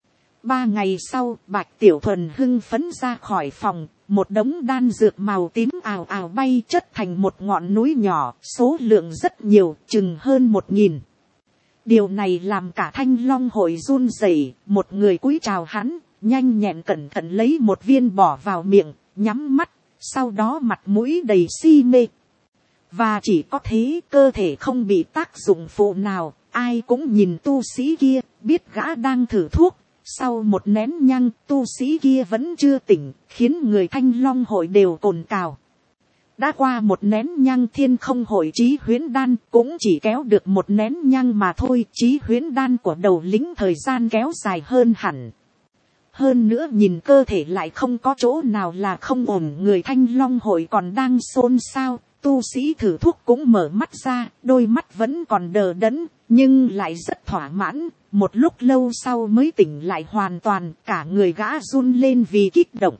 [SPEAKER 1] 3 ngày sau, Bạch Tiểu Thuần hưng phấn ra khỏi phòng, một đống đan dược màu tím ào ào bay chất thành một ngọn núi nhỏ, số lượng rất nhiều, chừng hơn 1000. Điều này làm cả Thanh Long Hội run rẩy, một người cúi chào hắn, nhanh nhẹn cẩn thận lấy một viên bỏ vào miệng, nhắm mắt, sau đó mặt mũi đầy si mê. Và chỉ có thế cơ thể không bị tác dụng phụ nào, ai cũng nhìn tu sĩ kia, biết gã đang thử thuốc. Sau một nén nhang, tu sĩ kia vẫn chưa tỉnh, khiến người Thanh Long Hội đều cồn cào. Đã qua một nén nhang, Thiên Không Hội Chí Huyễn Đan cũng chỉ kéo được một nén nhang mà thôi. Chí Huyễn Đan của đầu lĩnh thời gian kéo dài hơn hẳn. Hơn nữa nhìn cơ thể lại không có chỗ nào là không ổn. Người Thanh Long Hội còn đang xôn xao. Tu sĩ thử thuốc cũng mở mắt ra, đôi mắt vẫn còn đờ đẫn, nhưng lại rất thỏa mãn. Một lúc lâu sau mới tỉnh lại hoàn toàn, cả người gã run lên vì kích động.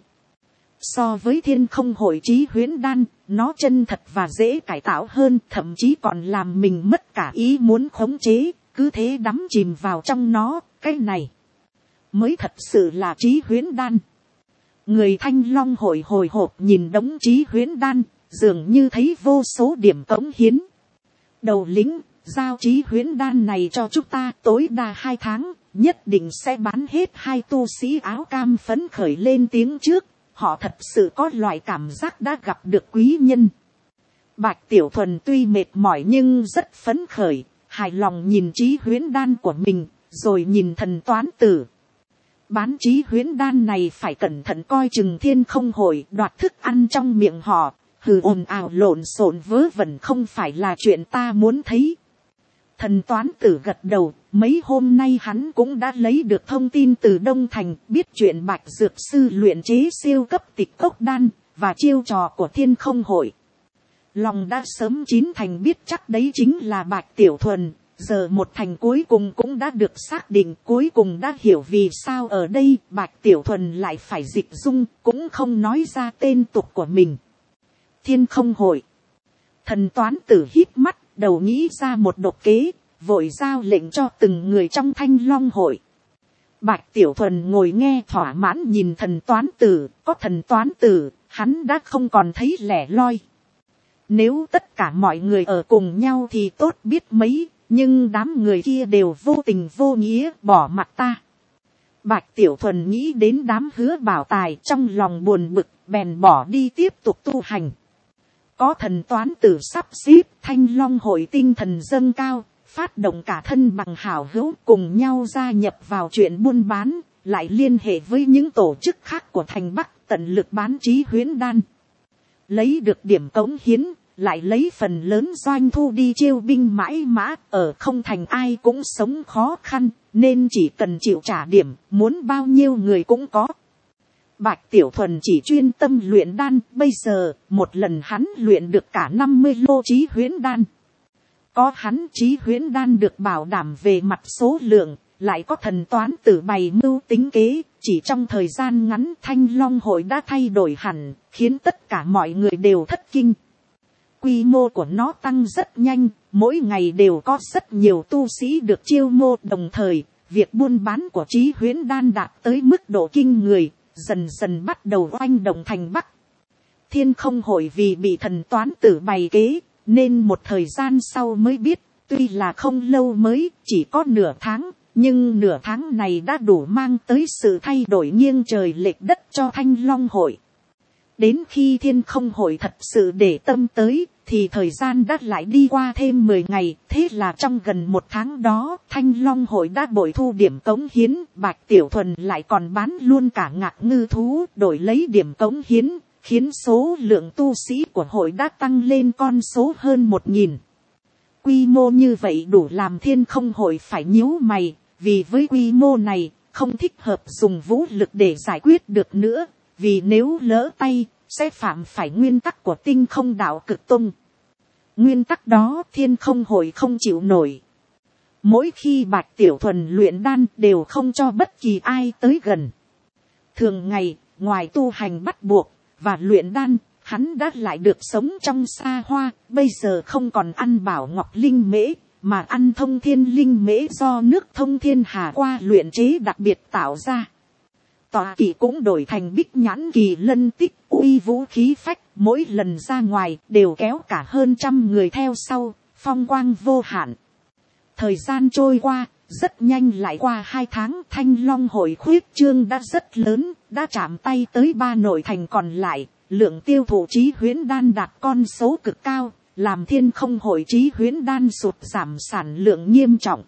[SPEAKER 1] So với Thiên Không Hội Chí Huyễn Đan, nó chân thật và dễ cải tạo hơn, thậm chí còn làm mình mất cả ý muốn khống chế, cứ thế đắm chìm vào trong nó. Cái này mới thật sự là Chí Huyễn Đan. Người Thanh Long Hội hồi hộp nhìn đống Chí Huyễn Đan, dường như thấy vô số điểm cống hiến. Đầu lĩnh, giao Chí Huyễn Đan này cho chúng ta, tối đa 2 tháng, nhất định sẽ bán hết. 2 tu sĩ áo cam phấn khởi lên tiếng trước, họ thật sự có loại cảm giác đã gặp được quý nhân. Bạch Tiểu Thuần tuy mệt mỏi nhưng rất phấn khởi, hài lòng nhìn Chí Huyễn Đan của mình, rồi nhìn Thần Toán Tử. Bán Chí Huyễn Đan này phải cẩn thận coi chừng Thiên Không Hội đoạt thức ăn trong miệng họ. Hừ, ồn ào lộn xộn vớ vẩn không phải là chuyện ta muốn thấy. Thần Toán Tử gật đầu, mấy hôm nay hắn cũng đã lấy được thông tin từ Đông Thành, biết chuyện Bạch Dược Sư luyện chế siêu cấp tịch cốc đan, và chiêu trò của Thiên Không Hội. Lòng đã sớm chín thành biết chắc đấy chính là Bạch Tiểu Thuần, giờ một thành cuối cùng cũng đã được xác định, cuối cùng đã hiểu vì sao ở đây Bạch Tiểu Thuần lại phải dịch dung, cũng không nói ra tên tục của mình. Thiên Không Hội. Thần Toán Tử híp mắt, đầu nghĩ ra một độc kế, vội giao lệnh cho từng người trong Thanh Long Hội. Bạch Tiểu Thuần ngồi nghe thỏa mãn nhìn Thần Toán Tử, có Thần Toán Tử, hắn đã không còn thấy lẻ loi. Nếu tất cả mọi người ở cùng nhau thì tốt biết mấy, nhưng đám người kia đều vô tình vô nghĩa bỏ mặc ta. Bạch Tiểu Thuần nghĩ đến đám Hứa Bảo Tài, trong lòng buồn bực, bèn bỏ đi tiếp tục tu hành. Có Thần Toán Tử sắp xếp, Thanh Long Hội tinh thần dâng cao, phát động cả thân bằng hảo hữu cùng nhau gia nhập vào chuyện buôn bán, lại liên hệ với những tổ chức khác của thành Bắc, tận lực bán Chí Huyễn Đan. Lấy được điểm cống hiến, lại lấy phần lớn doanh thu đi chiêu binh mãi mã, ở không thành ai cũng sống khó khăn, nên chỉ cần chịu trả điểm, muốn bao nhiêu người cũng có. Bạch Tiểu Thuần chỉ chuyên tâm luyện đan, bây giờ, một lần hắn luyện được cả 50 lô Chí Huyễn Đan. Có hắn Chí Huyễn Đan được bảo đảm về mặt số lượng, lại có Thần Toán Tử bày mưu tính kế, chỉ trong thời gian ngắn Thanh Long Hội đã thay đổi hẳn, khiến tất cả mọi người đều thất kinh. Quy mô của nó tăng rất nhanh, mỗi ngày đều có rất nhiều tu sĩ được chiêu mộ, đồng thời, việc buôn bán của Chí Huyễn Đan đạt tới mức độ kinh người, dần dần bắt đầu oanh động thành Bắc. Thiên Không Hội vì bị Thần Toán Tử bày kế, nên một thời gian sau mới biết, tuy là không lâu mới, chỉ có nửa tháng, nhưng nửa tháng này đã đủ mang tới sự thay đổi nghiêng trời lệch đất cho Thanh Long Hội. Đến khi Thiên Không Hội thật sự để tâm tới, thì thời gian đã lại đi qua thêm 10 ngày, thế là trong gần 1 tháng đó, Thanh Long hội đã bội thu điểm cống hiến, Bạch Tiểu Thuần lại còn bán luôn cả ngạc ngư thú, đổi lấy điểm cống hiến, khiến số lượng tu sĩ của hội đã tăng lên con số hơn 1000. Quy mô như vậy đủ làm Thiên Không hội phải nhíu mày, vì với quy mô này, không thích hợp dùng vũ lực để giải quyết được nữa, vì nếu lỡ tay, sẽ phạm phải nguyên tắc của Tinh Không Đạo Cực Tông. Nguyên tắc đó Thiên Không hội không chịu nổi. Mỗi khi Bạch Tiểu Thuần luyện đan đều không cho bất kỳ ai tới gần. Thường ngày, ngoài tu hành bắt buộc và luyện đan, hắn đã lại được sống trong xa hoa, bây giờ không còn ăn bảo ngọc linh mễ, mà ăn thông thiên linh mễ do nước Thông Thiên Hà qua luyện chế đặc biệt tạo ra. Tọa kỵ cũng đổi thành Bích Nhãn Kỳ Lân Tích, uy vũ khí phách, mỗi lần ra ngoài đều kéo cả hơn 100 người theo sau, phong quang vô hạn. Thời gian trôi qua, rất nhanh lại qua 2 tháng, Thanh Long hội khuyết trương đã rất lớn, đã chạm tay tới 3 nội thành còn lại, lượng tiêu thụ Chí Huyễn đan đạt con số cực cao, làm Thiên Không hội Chí Huyễn đan sụt giảm sản lượng nghiêm trọng.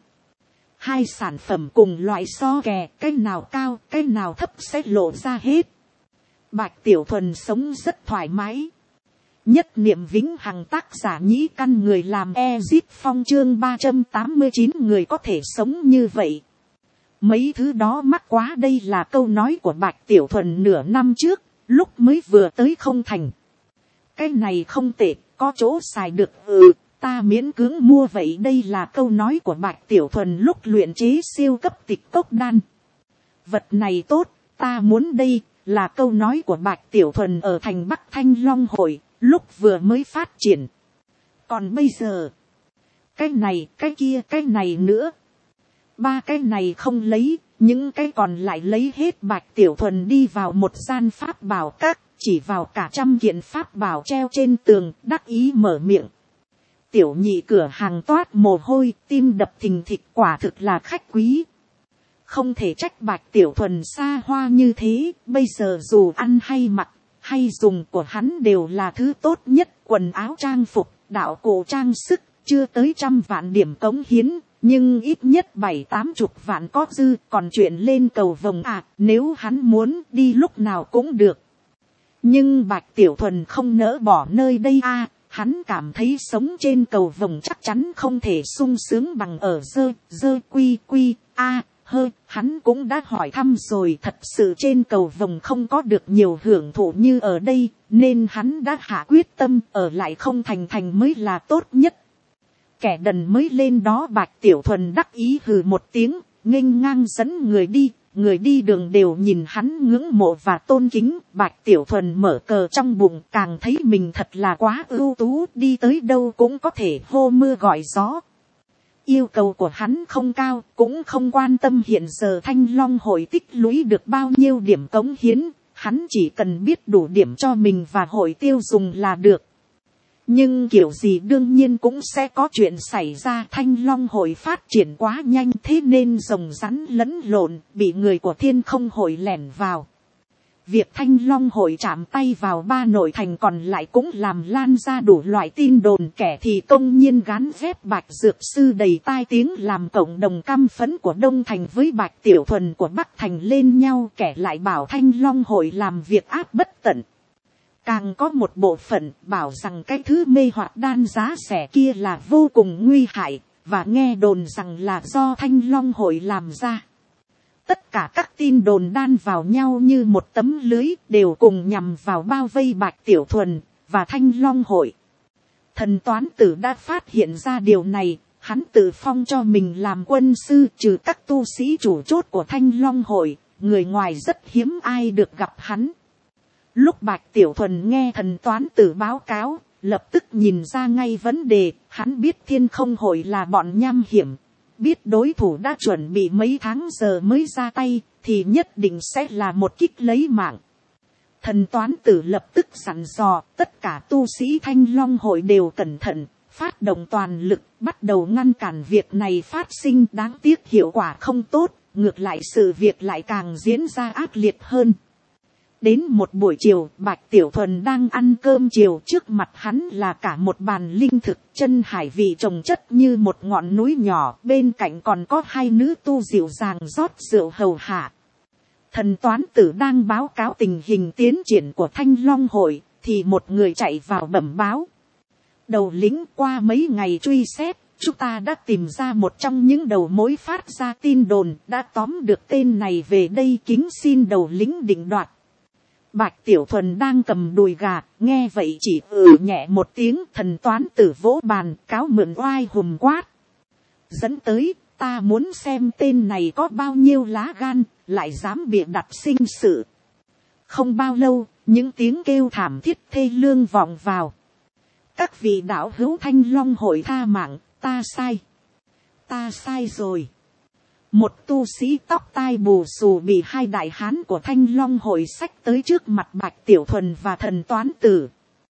[SPEAKER 1] 2 sản phẩm cùng loại so kè, cái nào cao, cái nào thấp sẽ lộ ra hết. Bạch Tiểu Thuần sống rất thoải mái. Nhất niệm vĩnh hằng, tác giả Nhĩ Căn, người làm Ezip Phong, chương 389, người có thể sống như vậy. Mấy thứ đó mắc quá, đây là câu nói của Bạch Tiểu Thuần nửa năm trước, lúc mới vừa tới Không Thành. Cái này không tệ, có chỗ xài được, ta miễn cưỡng mua vậy. Đây là câu nói của Bạch Tiểu Thuần lúc luyện chế siêu cấp tịch cốc đan. Vật này tốt, ta muốn, đây là câu nói của Bạch Tiểu Thuần ở thành Bắc Thanh Long hội, lúc vừa mới phát triển. Còn bây giờ, cái này, cái kia, cái này nữa. 3 cái này không lấy, những cái còn lại lấy hết. Bạch Tiểu Thuần đi vào một gian pháp bảo các, chỉ vào cả 100 kiện pháp bảo treo trên tường, đắc ý mở miệng. Tiểu nhị cửa hàng toát mồ hôi, tim đập thình thịch, quả thực là khách quý. Không thể trách Bạch Tiểu Thuần xa hoa như thế, bây giờ dù ăn hay mặc, hay dùng của hắn đều là thứ tốt nhất, quần áo trang phục, đạo cụ trang sức, chưa tới 100 vạn điểm cống hiến, nhưng ít nhất 70-80 vạn có dư, còn chuyện lên cầu vồng nếu hắn muốn đi lúc nào cũng được. Nhưng Bạch Tiểu Thuần không nỡ bỏ nơi đây hắn cảm thấy sống trên cầu vồng chắc chắn không thể sung sướng bằng ở hắn cũng đã hỏi thăm rồi, thật sự trên cầu vồng không có được nhiều hưởng thụ như ở đây, nên hắn đã hạ quyết tâm ở lại Không Thành mới là tốt nhất. Kẻ đần mới lên đó. Bạch Tiểu Thuần đắc ý hừ một tiếng, nghênh ngang dẫn người đi đường đều nhìn hắn ngưỡng mộ và tôn kính. Bạch Tiểu Thuần mở cờ trong bụng, càng thấy mình thật là quá ưu tú, đi tới đâu cũng có thể hô mưa gọi gió. Yêu cầu của hắn không cao, cũng không quan tâm hiện giờ Thanh Long hội tích lũy được bao nhiêu điểm cống hiến, hắn chỉ cần biết đủ điểm cho mình và hội tiêu dùng là được. Nhưng kiểu gì đương nhiên cũng sẽ có chuyện xảy ra. Thanh Long hội phát triển quá nhanh, thế nên rồng rắn lẫn lộn, bị người của Thiên Không hội lẻn vào. Việc Thanh Long hội chạm tay vào 3 nội thành còn lại cũng làm lan ra đủ loại tin đồn, kẻ thì công nhiên gán ghép Bạch Dược Sư đầy tai tiếng làm cộng đồng căm phẫn của Đông Thành với Bạch Tiểu Thuần của Bắc Thành lên nhau, kẻ lại bảo Thanh Long hội làm việc ác bất tận. Càng có một bộ phận bảo rằng cái thứ mê hoặc đan giá rẻ kia là vô cùng nguy hại, và nghe đồn rằng là do Thanh Long hội làm ra. Tất cả các tin đồn đan vào nhau như một tấm lưới, đều cùng nhằm vào bao vây Bạch Tiểu Thuần và Thanh Long hội. Thần Toán Tử đã phát hiện ra điều này, hắn tự phong cho mình làm quân sư, trừ các tu sĩ chủ chốt của Thanh Long hội, người ngoài rất hiếm ai được gặp hắn. Lúc Bạch Tiểu Thuần nghe Thần Toán Tử báo cáo, lập tức nhìn ra ngay vấn đề. Hắn biết Thiên Không hội là bọn nham hiểm, biết đối thủ đã chuẩn bị mấy tháng giờ mới ra tay, thì nhất định sẽ là một kích lấy mạng. Thần Toán Tử lập tức dặn dò tất cả tu sĩ Thanh Long hội đều cẩn thận, phát động toàn lực, bắt đầu ngăn cản việc này phát sinh. Đáng tiếc hiệu quả không tốt, ngược lại sự việc lại càng diễn ra ác liệt hơn. Đến một buổi chiều, Bạch Tiểu Thuần đang ăn cơm chiều, trước mặt hắn là cả một bàn linh thực, chân hải vị trồng chất như một ngọn núi nhỏ, bên cạnh còn có hai nữ tu dịu dàng rót rượu hầu hạ. Thần toán tử đang báo cáo tình hình tiến triển của Thanh Long hội, thì một người chạy vào bẩm báo. Đầu lĩnh, qua mấy ngày truy xét, chúng ta đã tìm ra một trong những đầu mối phát ra tin đồn, đã tóm được tên này về đây, kính xin đầu lĩnh định đoạt. Bạch Tiểu Thuần đang cầm đùi gà, nghe vậy chỉ nhẹ một tiếng. Thần toán tử vỗ bàn, cáo mượn oai hùm quát. Dẫn tới, ta muốn xem tên này có bao nhiêu lá gan, lại dám bịa đặt sinh sự. Không bao lâu, những tiếng kêu thảm thiết thê lương vọng vào. Các vị đạo hữu Thanh Long hội tha mạng, ta sai rồi. Một tu sĩ tóc tai bù xù bị hai đại hán của Thanh Long hội xách tới trước mặt Bạch Tiểu Thuần và thần toán tử.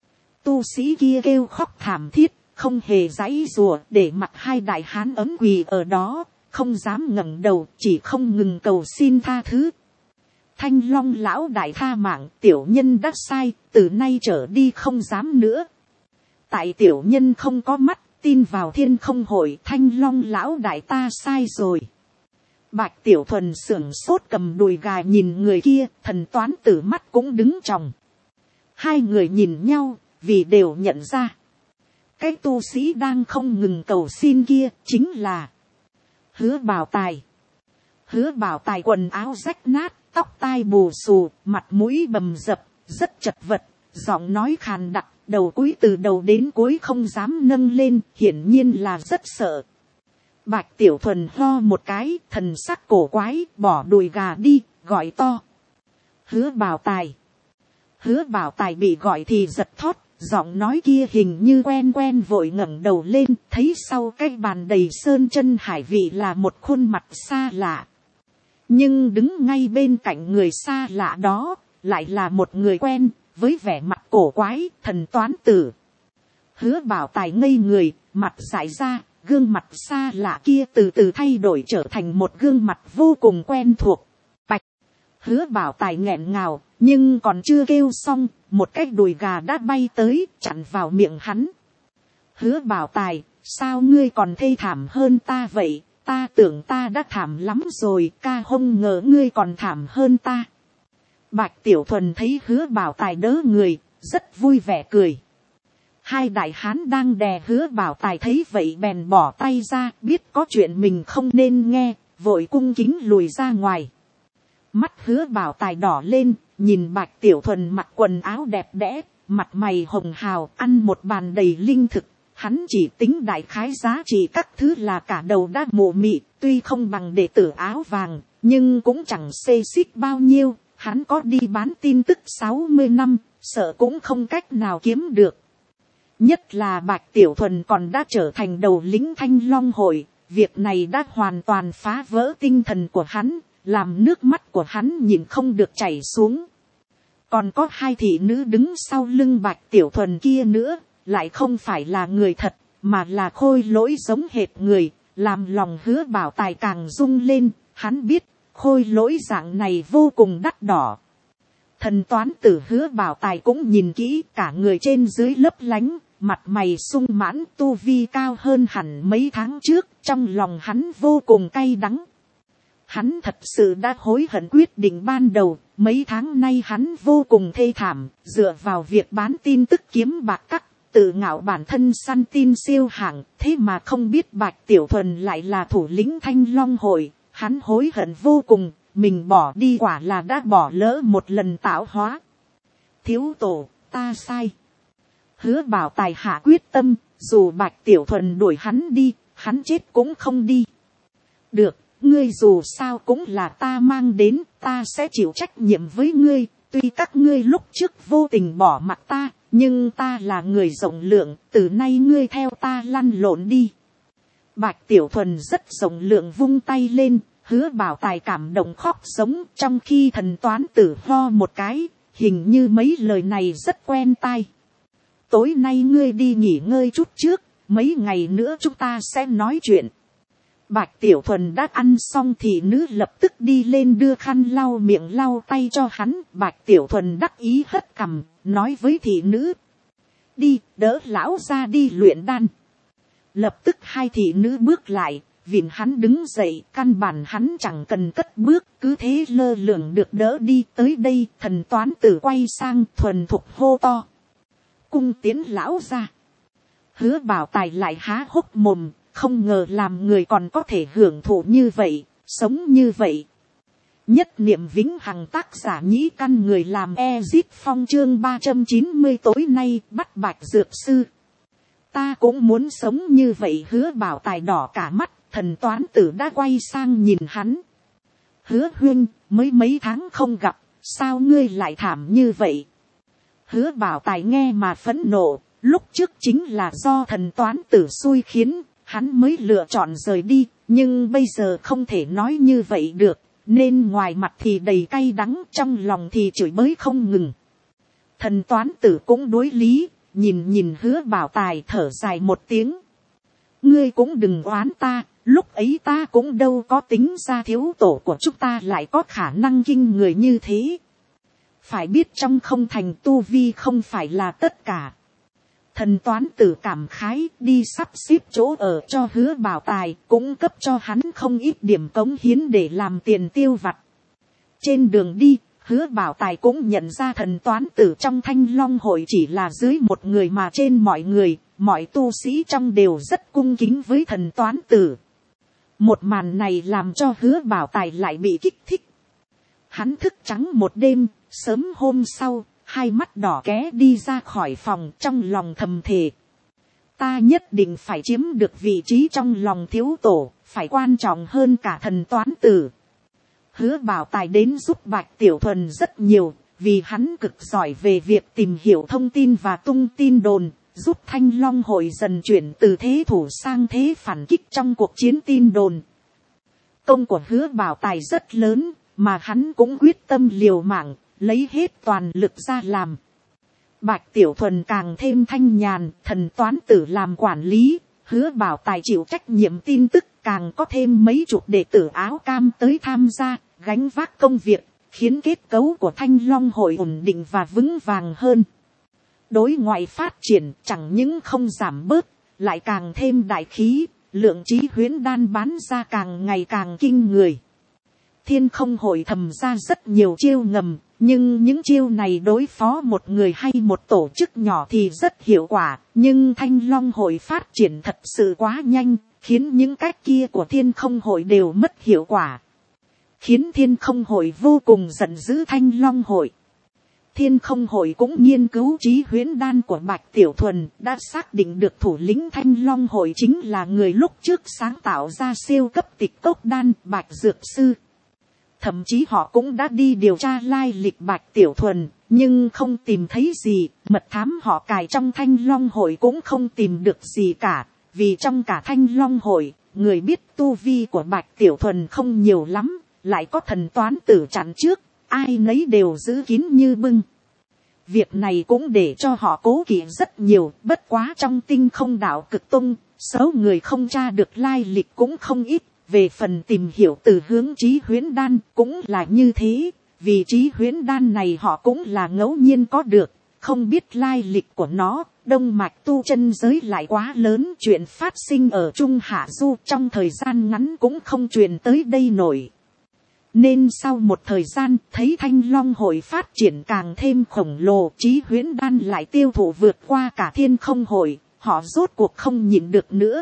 [SPEAKER 1] Tu sĩ kia kêu khóc thảm thiết, không hề giãy giụa, để mặc hai đại hán ấm quỳ ở đó, không dám ngẩng đầu, chỉ không ngừng cầu xin tha thứ. Thanh Long lão đại tha mạng, tiểu nhân đã sai, từ nay trở đi không dám nữa. Tại tiểu nhân không có mắt, tin vào Thiên Không hội, Thanh Long lão đại ta sai rồi. Bạch Tiểu Thuần sưởng sốt cầm đùi gà nhìn người kia, thần toán tử mắt cũng đứng tròng. Hai người nhìn nhau, vì đều nhận ra. Cái tu sĩ đang không ngừng cầu xin kia, chính là Hứa Bảo Tài. Hứa Bảo Tài quần áo rách nát, tóc tai bù xù, mặt mũi bầm dập, rất chật vật, giọng nói khàn đặc, đầu cúi từ đầu đến cuối không dám nâng lên, hiển nhiên là rất sợ. Bạch Tiểu Thuần ho một cái, thần sắc cổ quái, bỏ đùi gà đi, gọi to. Hứa Bảo Tài. Hứa Bảo Tài bị gọi thì giật thót, giọng nói kia hình như quen vội ngẩng đầu lên, thấy sau cái bàn đầy sơn chân hải vị là một khuôn mặt xa lạ. Nhưng đứng ngay bên cạnh người xa lạ đó, lại là một người quen, với vẻ mặt cổ quái, thần toán tử. Hứa Bảo Tài ngây người, mặt dại ra, gương mặt xa lạ kia từ từ thay đổi trở thành một gương mặt vô cùng quen thuộc. Bạch. Hứa Bảo Tài nghẹn ngào, nhưng còn chưa kêu xong, một cái đùi gà đã bay tới, chặn vào miệng hắn. Hứa Bảo Tài, sao ngươi còn thê thảm hơn ta vậy? Ta tưởng ta đã thảm lắm rồi, ca không ngờ ngươi còn thảm hơn ta. Bạch Tiểu Thuần thấy Hứa Bảo Tài đỡ người, rất vui vẻ cười. Hai đại hán đang đè Hứa Bảo Tài thấy vậy bèn bỏ tay ra, biết có chuyện mình không nên nghe, vội cung kính lùi ra ngoài. Mắt Hứa Bảo Tài đỏ lên, nhìn Bạch Tiểu Thuần mặc quần áo đẹp đẽ, mặt mày hồng hào, ăn một bàn đầy linh thực. Hắn chỉ tính đại khái giá trị các thứ là cả đầu đã mụ mị, tuy không bằng đệ tử áo vàng, nhưng cũng chẳng xê xích bao nhiêu. Hắn có đi bán tin tức 60 năm, sợ cũng không cách nào kiếm được. Nhất là Bạch Tiểu Thuần còn đã trở thành đầu lĩnh Thanh Long hội, việc này đã hoàn toàn phá vỡ tinh thần của hắn, làm nước mắt của hắn nhìn không được chảy xuống. Còn có hai thị nữ đứng sau lưng Bạch Tiểu Thuần kia nữa, lại không phải là người thật, mà là khôi lỗi giống hệt người, làm lòng Hứa Bảo Tài càng rung lên. Hắn biết, khôi lỗi dạng này vô cùng đắt đỏ. Thần toán tử Hứa Bảo Tài cũng nhìn kỹ, cả người trên dưới lấp lánh, mặt mày sung mãn, tu vi cao hơn hẳn mấy tháng trước, trong lòng hắn vô cùng cay đắng. Hắn thật sự đã hối hận quyết định ban đầu, mấy tháng nay hắn vô cùng thê thảm, dựa vào việc bán tin tức kiếm bạc cắt, tự ngạo bản thân săn tin siêu hạng, thế mà không biết Bạch Tiểu Thuần lại là thủ lĩnh Thanh Long hội. Hắn hối hận vô cùng, mình bỏ đi quả là đã bỏ lỡ một lần tạo hóa. Thiếu tổ, ta sai. Hứa Bảo Tài hạ quyết tâm, dù Bạch Tiểu Thuần đuổi hắn đi, hắn chết cũng không đi. Được, ngươi dù sao cũng là ta mang đến, ta sẽ chịu trách nhiệm với ngươi, tuy các ngươi lúc trước vô tình bỏ mặc ta, nhưng ta là người rộng lượng, từ nay ngươi theo ta lăn lộn đi. Bạch Tiểu Thuần rất rộng lượng vung tay lên, Hứa Bảo Tài cảm động khóc sống, trong khi thần toán tử ho một cái, hình như mấy lời này rất quen tai. Tối nay ngươi đi nghỉ ngơi chút trước, mấy ngày nữa chúng ta sẽ nói chuyện. Bạch Tiểu Thuần đã ăn xong thì nữ lập tức đi lên đưa khăn lau miệng lau tay cho hắn. Bạch Tiểu Thuần đắc ý hất cằm, nói với thị nữ. Đi, đỡ lão ra đi luyện đan. Lập tức hai thị nữ bước lại, vịn hắn đứng dậy, căn bản hắn chẳng cần cất bước, cứ thế lơ lửng được đỡ đi tới đây. Thần toán tử quay sang thuần thục hô to. Cung tiến lão ra. Hứa Bảo Tài lại há hốc mồm, không ngờ làm người còn có thể hưởng thụ như vậy, sống như vậy. Nhất niệm vĩnh hằng, tác giả Nhĩ Căn, người làm Ezip Phong, chương 390 tối nay bắt Bạch Dược Sư. Ta cũng muốn sống như vậy. Hứa Bảo Tài đỏ cả mắt, thần toán tử đã quay sang nhìn hắn. Hứa huynh, mới mấy tháng không gặp, sao ngươi lại thảm như vậy? Hứa Bảo Tài nghe mà phẫn nộ, lúc trước chính là do thần toán tử xui khiến, hắn mới lựa chọn rời đi, nhưng bây giờ không thể nói như vậy được, nên ngoài mặt thì đầy cay đắng, trong lòng thì chửi bới không ngừng. Thần toán tử cũng đối lý, nhìn Hứa Bảo Tài thở dài một tiếng. Ngươi cũng đừng oán ta, lúc ấy ta cũng đâu có tính ra thiếu tổ của chúng ta lại có khả năng kinh người như thế. Phải biết trong không thành tu vi không phải là tất cả. Thần toán tử cảm khái, đi sắp xếp chỗ ở cho Hứa Bảo Tài, cũng cấp cho hắn không ít điểm cống hiến để làm tiền tiêu vặt. Trên đường đi, Hứa Bảo Tài cũng nhận ra thần toán tử trong Thanh Long hội chỉ là dưới một người mà trên mọi người, mọi tu sĩ trong đều rất cung kính với thần toán tử. Một màn này làm cho Hứa Bảo Tài lại bị kích thích. Hắn thức trắng một đêm, sớm hôm sau, hai mắt đỏ ké đi ra khỏi phòng, trong lòng thầm thề. Ta nhất định phải chiếm được vị trí trong lòng thiếu tổ, phải quan trọng hơn cả thần toán tử. Hứa Bảo Tài đến giúp Bạch Tiểu Thuần rất nhiều, vì hắn cực giỏi về việc tìm hiểu thông tin và tung tin đồn, giúp Thanh Long hội dần chuyển từ thế thủ sang thế phản kích trong cuộc chiến tin đồn. Công của Hứa Bảo Tài rất lớn, mà hắn cũng quyết tâm liều mạng, lấy hết toàn lực ra làm. Bạch Tiểu Thuần càng thêm thanh nhàn, thần toán tử làm quản lý, Hứa Bảo Tài chịu trách nhiệm tin tức, càng có thêm mấy chục đệ tử áo cam tới tham gia, gánh vác công việc, khiến kết cấu của Thanh Long hội ổn định và vững vàng hơn. Đối ngoại phát triển chẳng những không giảm bớt, lại càng thêm đại khí, lượng chí huyễn đan bán ra càng ngày càng kinh người. Thiên Không hội thầm ra rất nhiều chiêu ngầm, nhưng những chiêu này đối phó một người hay một tổ chức nhỏ thì rất hiệu quả, nhưng Thanh Long hội phát triển thật sự quá nhanh, khiến những cách kia của Thiên Không hội đều mất hiệu quả. Khiến Thiên Không hội vô cùng giận dữ Thanh Long hội. Thiên Không hội cũng nghiên cứu chí huyễn đan của Bạch Tiểu Thuần, đã xác định được thủ lĩnh Thanh Long hội chính là người lúc trước sáng tạo ra siêu cấp tịch cốc đan Bạch Dược Sư. Thậm chí họ cũng đã đi điều tra lai lịch Bạch Tiểu Thuần, nhưng không tìm thấy gì, mật thám họ cài trong Thanh Long hội cũng không tìm được gì cả, vì trong cả Thanh Long hội, người biết tu vi của Bạch Tiểu Thuần không nhiều lắm, lại có thần toán tử chặn trước, ai nấy đều giữ kín như bưng. Việc này cũng để cho họ cố kỵ rất nhiều, bất quá trong Tinh Không đạo Cực tông, số người không tra được lai lịch cũng không ít. Về phần tìm hiểu từ hướng chí huyễn đan cũng là như thế, vì chí huyễn đan này họ cũng là ngẫu nhiên có được, không biết lai lịch của nó. Đông mạch tu chân giới lại quá lớn, chuyện phát sinh ở Trung Hạ Du trong thời gian ngắn cũng không truyền tới đây nổi. Nên sau một thời gian thấy Thanh Long hội phát triển càng thêm khổng lồ, chí huyễn đan lại tiêu thụ vượt qua cả Thiên Không hội, họ rốt cuộc không nhịn được nữa.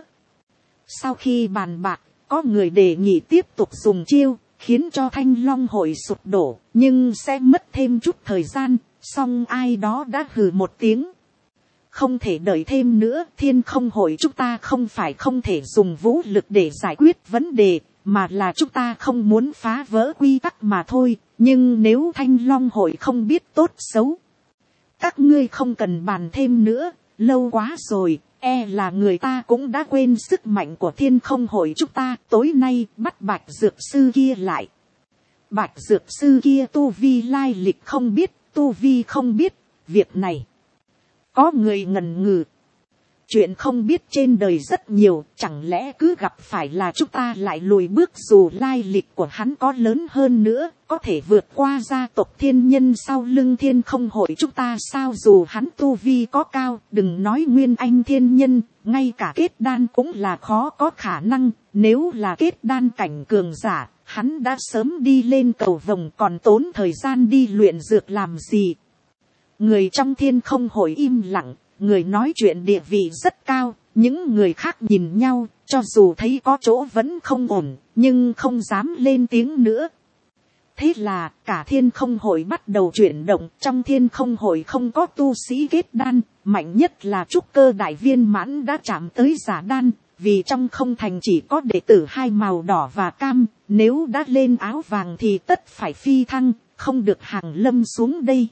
[SPEAKER 1] Sau khi bàn bạc, có người đề nghị tiếp tục dùng chiêu, khiến cho Thanh Long hội sụp đổ, nhưng sẽ mất thêm chút thời gian, song ai đó đã hừ một tiếng. Không thể đợi thêm nữa, Thiên Không hội chúng ta không phải không thể dùng vũ lực để giải quyết vấn đề, mà là chúng ta không muốn phá vỡ quy tắc mà thôi, nhưng nếu Thanh Long hội không biết tốt xấu. Các ngươi không cần bàn thêm nữa, lâu quá rồi. Là người ta cũng đã quên sức mạnh của Thiên Không hội chúng ta, tối nay bắt Bạch Dược Sư kia lại. Bạch Dược Sư kia tu vi lai lịch không biết, tu vi không biết, việc này. Có người ngần ngừ. chuyện không biết trên đời rất nhiều, chẳng lẽ cứ gặp phải là chúng ta lại lùi bước, dù lai lịch của hắn có lớn hơn nữa, có thể vượt qua gia tộc thiên nhân sau lưng thiên không hội chúng ta sao, dù hắn tu vi có cao, đừng nói nguyên anh thiên nhân, ngay cả kết đan cũng là khó có khả năng, nếu là kết đan cảnh cường giả, hắn đã sớm đi lên cầu vồng, còn tốn thời gian đi luyện dược làm gì. Người trong thiên không hội im lặng, người nói chuyện địa vị rất cao, những người khác nhìn nhau, cho dù thấy có chỗ vẫn không ổn, nhưng không dám lên tiếng nữa. Thế là cả thiên không hội bắt đầu chuyển động, trong thiên không hội không có tu sĩ kết đan, mạnh nhất là trúc cơ đại viên mãn đã chạm tới giả đan, vì trong không thành chỉ có đệ tử hai màu đỏ và cam, nếu đã lên áo vàng thì tất phải phi thăng, không được hàng lâm xuống đây.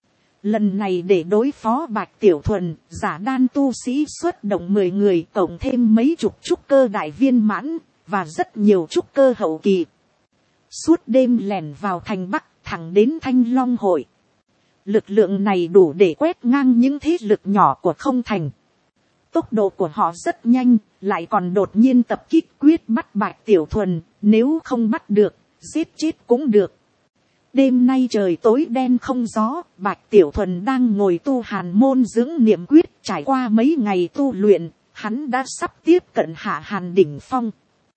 [SPEAKER 1] Lần này để đối phó Bạch Tiểu Thuần, giả đan tu sĩ xuất động 10 người, cộng thêm mấy chục trúc cơ đại viên mãn, và rất nhiều trúc cơ hậu kỳ. Suốt đêm lẻn vào thành Bắc, thẳng đến Thanh Long hội. Lực lượng này đủ để quét ngang những thế lực nhỏ của không thành. Tốc độ của họ rất nhanh, lại còn đột nhiên tập kích quyết bắt Bạch Tiểu Thuần, nếu không bắt được, giết chết cũng được. Đêm nay trời tối đen không gió, Bạch Tiểu Thuần đang ngồi tu hàn môn dưỡng niệm quyết, trải qua mấy ngày tu luyện, hắn đã sắp tiếp cận hạ hàn đỉnh phong.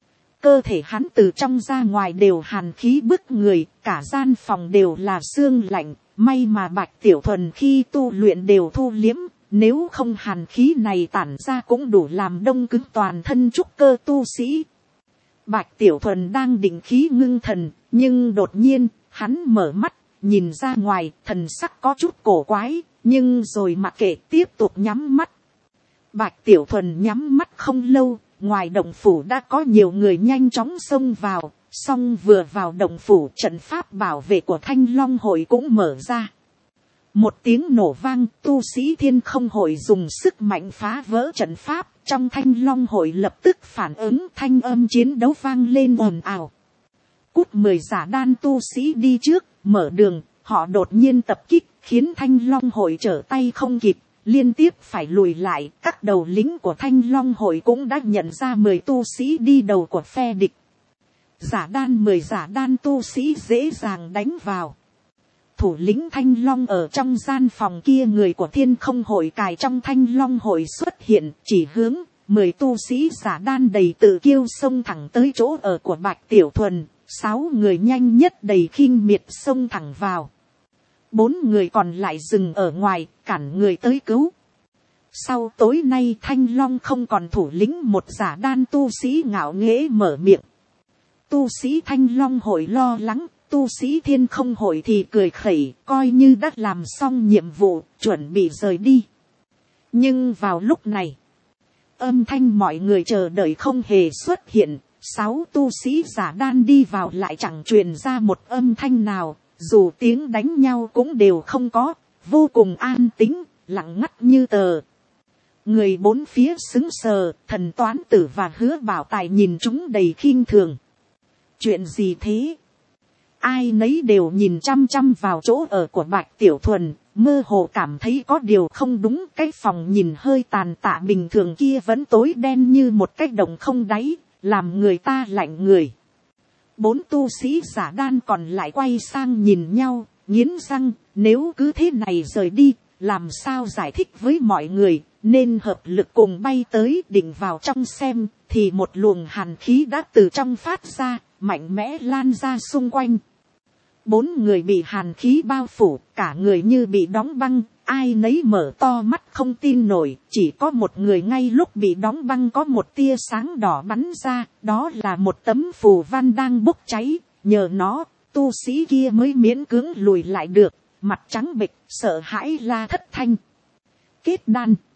[SPEAKER 1] Cơ thể hắn từ trong ra ngoài đều hàn khí bức người, cả gian phòng đều là sương lạnh, may mà Bạch Tiểu Thuần khi tu luyện đều thu liếm, nếu không hàn khí này tản ra cũng đủ làm đông cứng toàn thân trúc cơ tu sĩ. Bạch Tiểu Thuần đang định khí ngưng thần, nhưng đột nhiên, hắn mở mắt, nhìn ra ngoài, thần sắc có chút cổ quái, nhưng rồi mặc kệ tiếp tục nhắm mắt. Bạch Tiểu Thuần nhắm mắt không lâu, ngoài động phủ đã có nhiều người nhanh chóng xông vào, song vừa vào động phủ trận pháp bảo vệ của Thanh Long hội cũng mở ra. Một tiếng nổ vang, tu sĩ thiên không hội dùng sức mạnh phá vỡ trận pháp, trong Thanh Long hội lập tức phản ứng, thanh âm chiến đấu vang lên ồn ào. Cút 10 giả đan tu sĩ đi trước, mở đường, họ đột nhiên tập kích, khiến Thanh Long hội trở tay không kịp, liên tiếp phải lùi lại. Các đầu lính của Thanh Long hội cũng đã nhận ra 10 tu sĩ đi đầu của phe địch. Giả đan 10 giả đan tu sĩ dễ dàng đánh vào. Thủ lĩnh Thanh Long ở trong gian phòng kia, người của thiên không hội cài trong Thanh Long hội xuất hiện, chỉ hướng 10 tu sĩ giả đan đầy tự kiêu xông thẳng tới chỗ ở của Bạch Tiểu Thuần. 6 người nhanh nhất đầy khinh miệt xông thẳng vào. 4 người còn lại dừng ở ngoài, cản người tới cứu. Sau tối nay Thanh Long không còn thủ lĩnh, một giả đan tu sĩ ngạo nghễ mở miệng. Tu sĩ Thanh Long hội lo lắng, tu sĩ thiên không hội thì cười khẩy, coi như đã làm xong nhiệm vụ, chuẩn bị rời đi. Nhưng vào lúc này, âm thanh mọi người chờ đợi không hề xuất hiện. 6 tu sĩ giả đan đi vào lại chẳng truyền ra một âm thanh nào, dù tiếng đánh nhau cũng đều không có, vô cùng an tĩnh, lặng ngắt như tờ. Người bốn phía sững sờ, Thần Toán Tử và Hứa Bảo Tài nhìn chúng đầy khinh thường. Chuyện gì thế? Ai nấy đều nhìn chăm chăm vào chỗ ở của Bạch Tiểu Thuần, mơ hồ cảm thấy có điều không đúng. Cái phòng nhìn hơi tàn tạ bình thường kia vẫn tối đen như một cái động không đáy, làm người ta lạnh người. 4 tu sĩ giả đan còn lại quay sang nhìn nhau, nghiến răng, nếu cứ thế này rời đi, làm sao giải thích với mọi người, nên hợp lực cùng bay tới định vào trong xem, thì một luồng hàn khí đã từ trong phát ra, mạnh mẽ lan ra xung quanh. 4 người bị hàn khí bao phủ, cả người như bị đóng băng, ai nấy mở to mắt không tin nổi, chỉ có một người ngay lúc bị đóng băng có một tia sáng đỏ bắn ra, đó là một tấm phù văn đang bốc cháy, nhờ nó, tu sĩ kia mới miễn cưỡng lùi lại được, mặt trắng bệch, sợ hãi la thất thanh. Kết đan.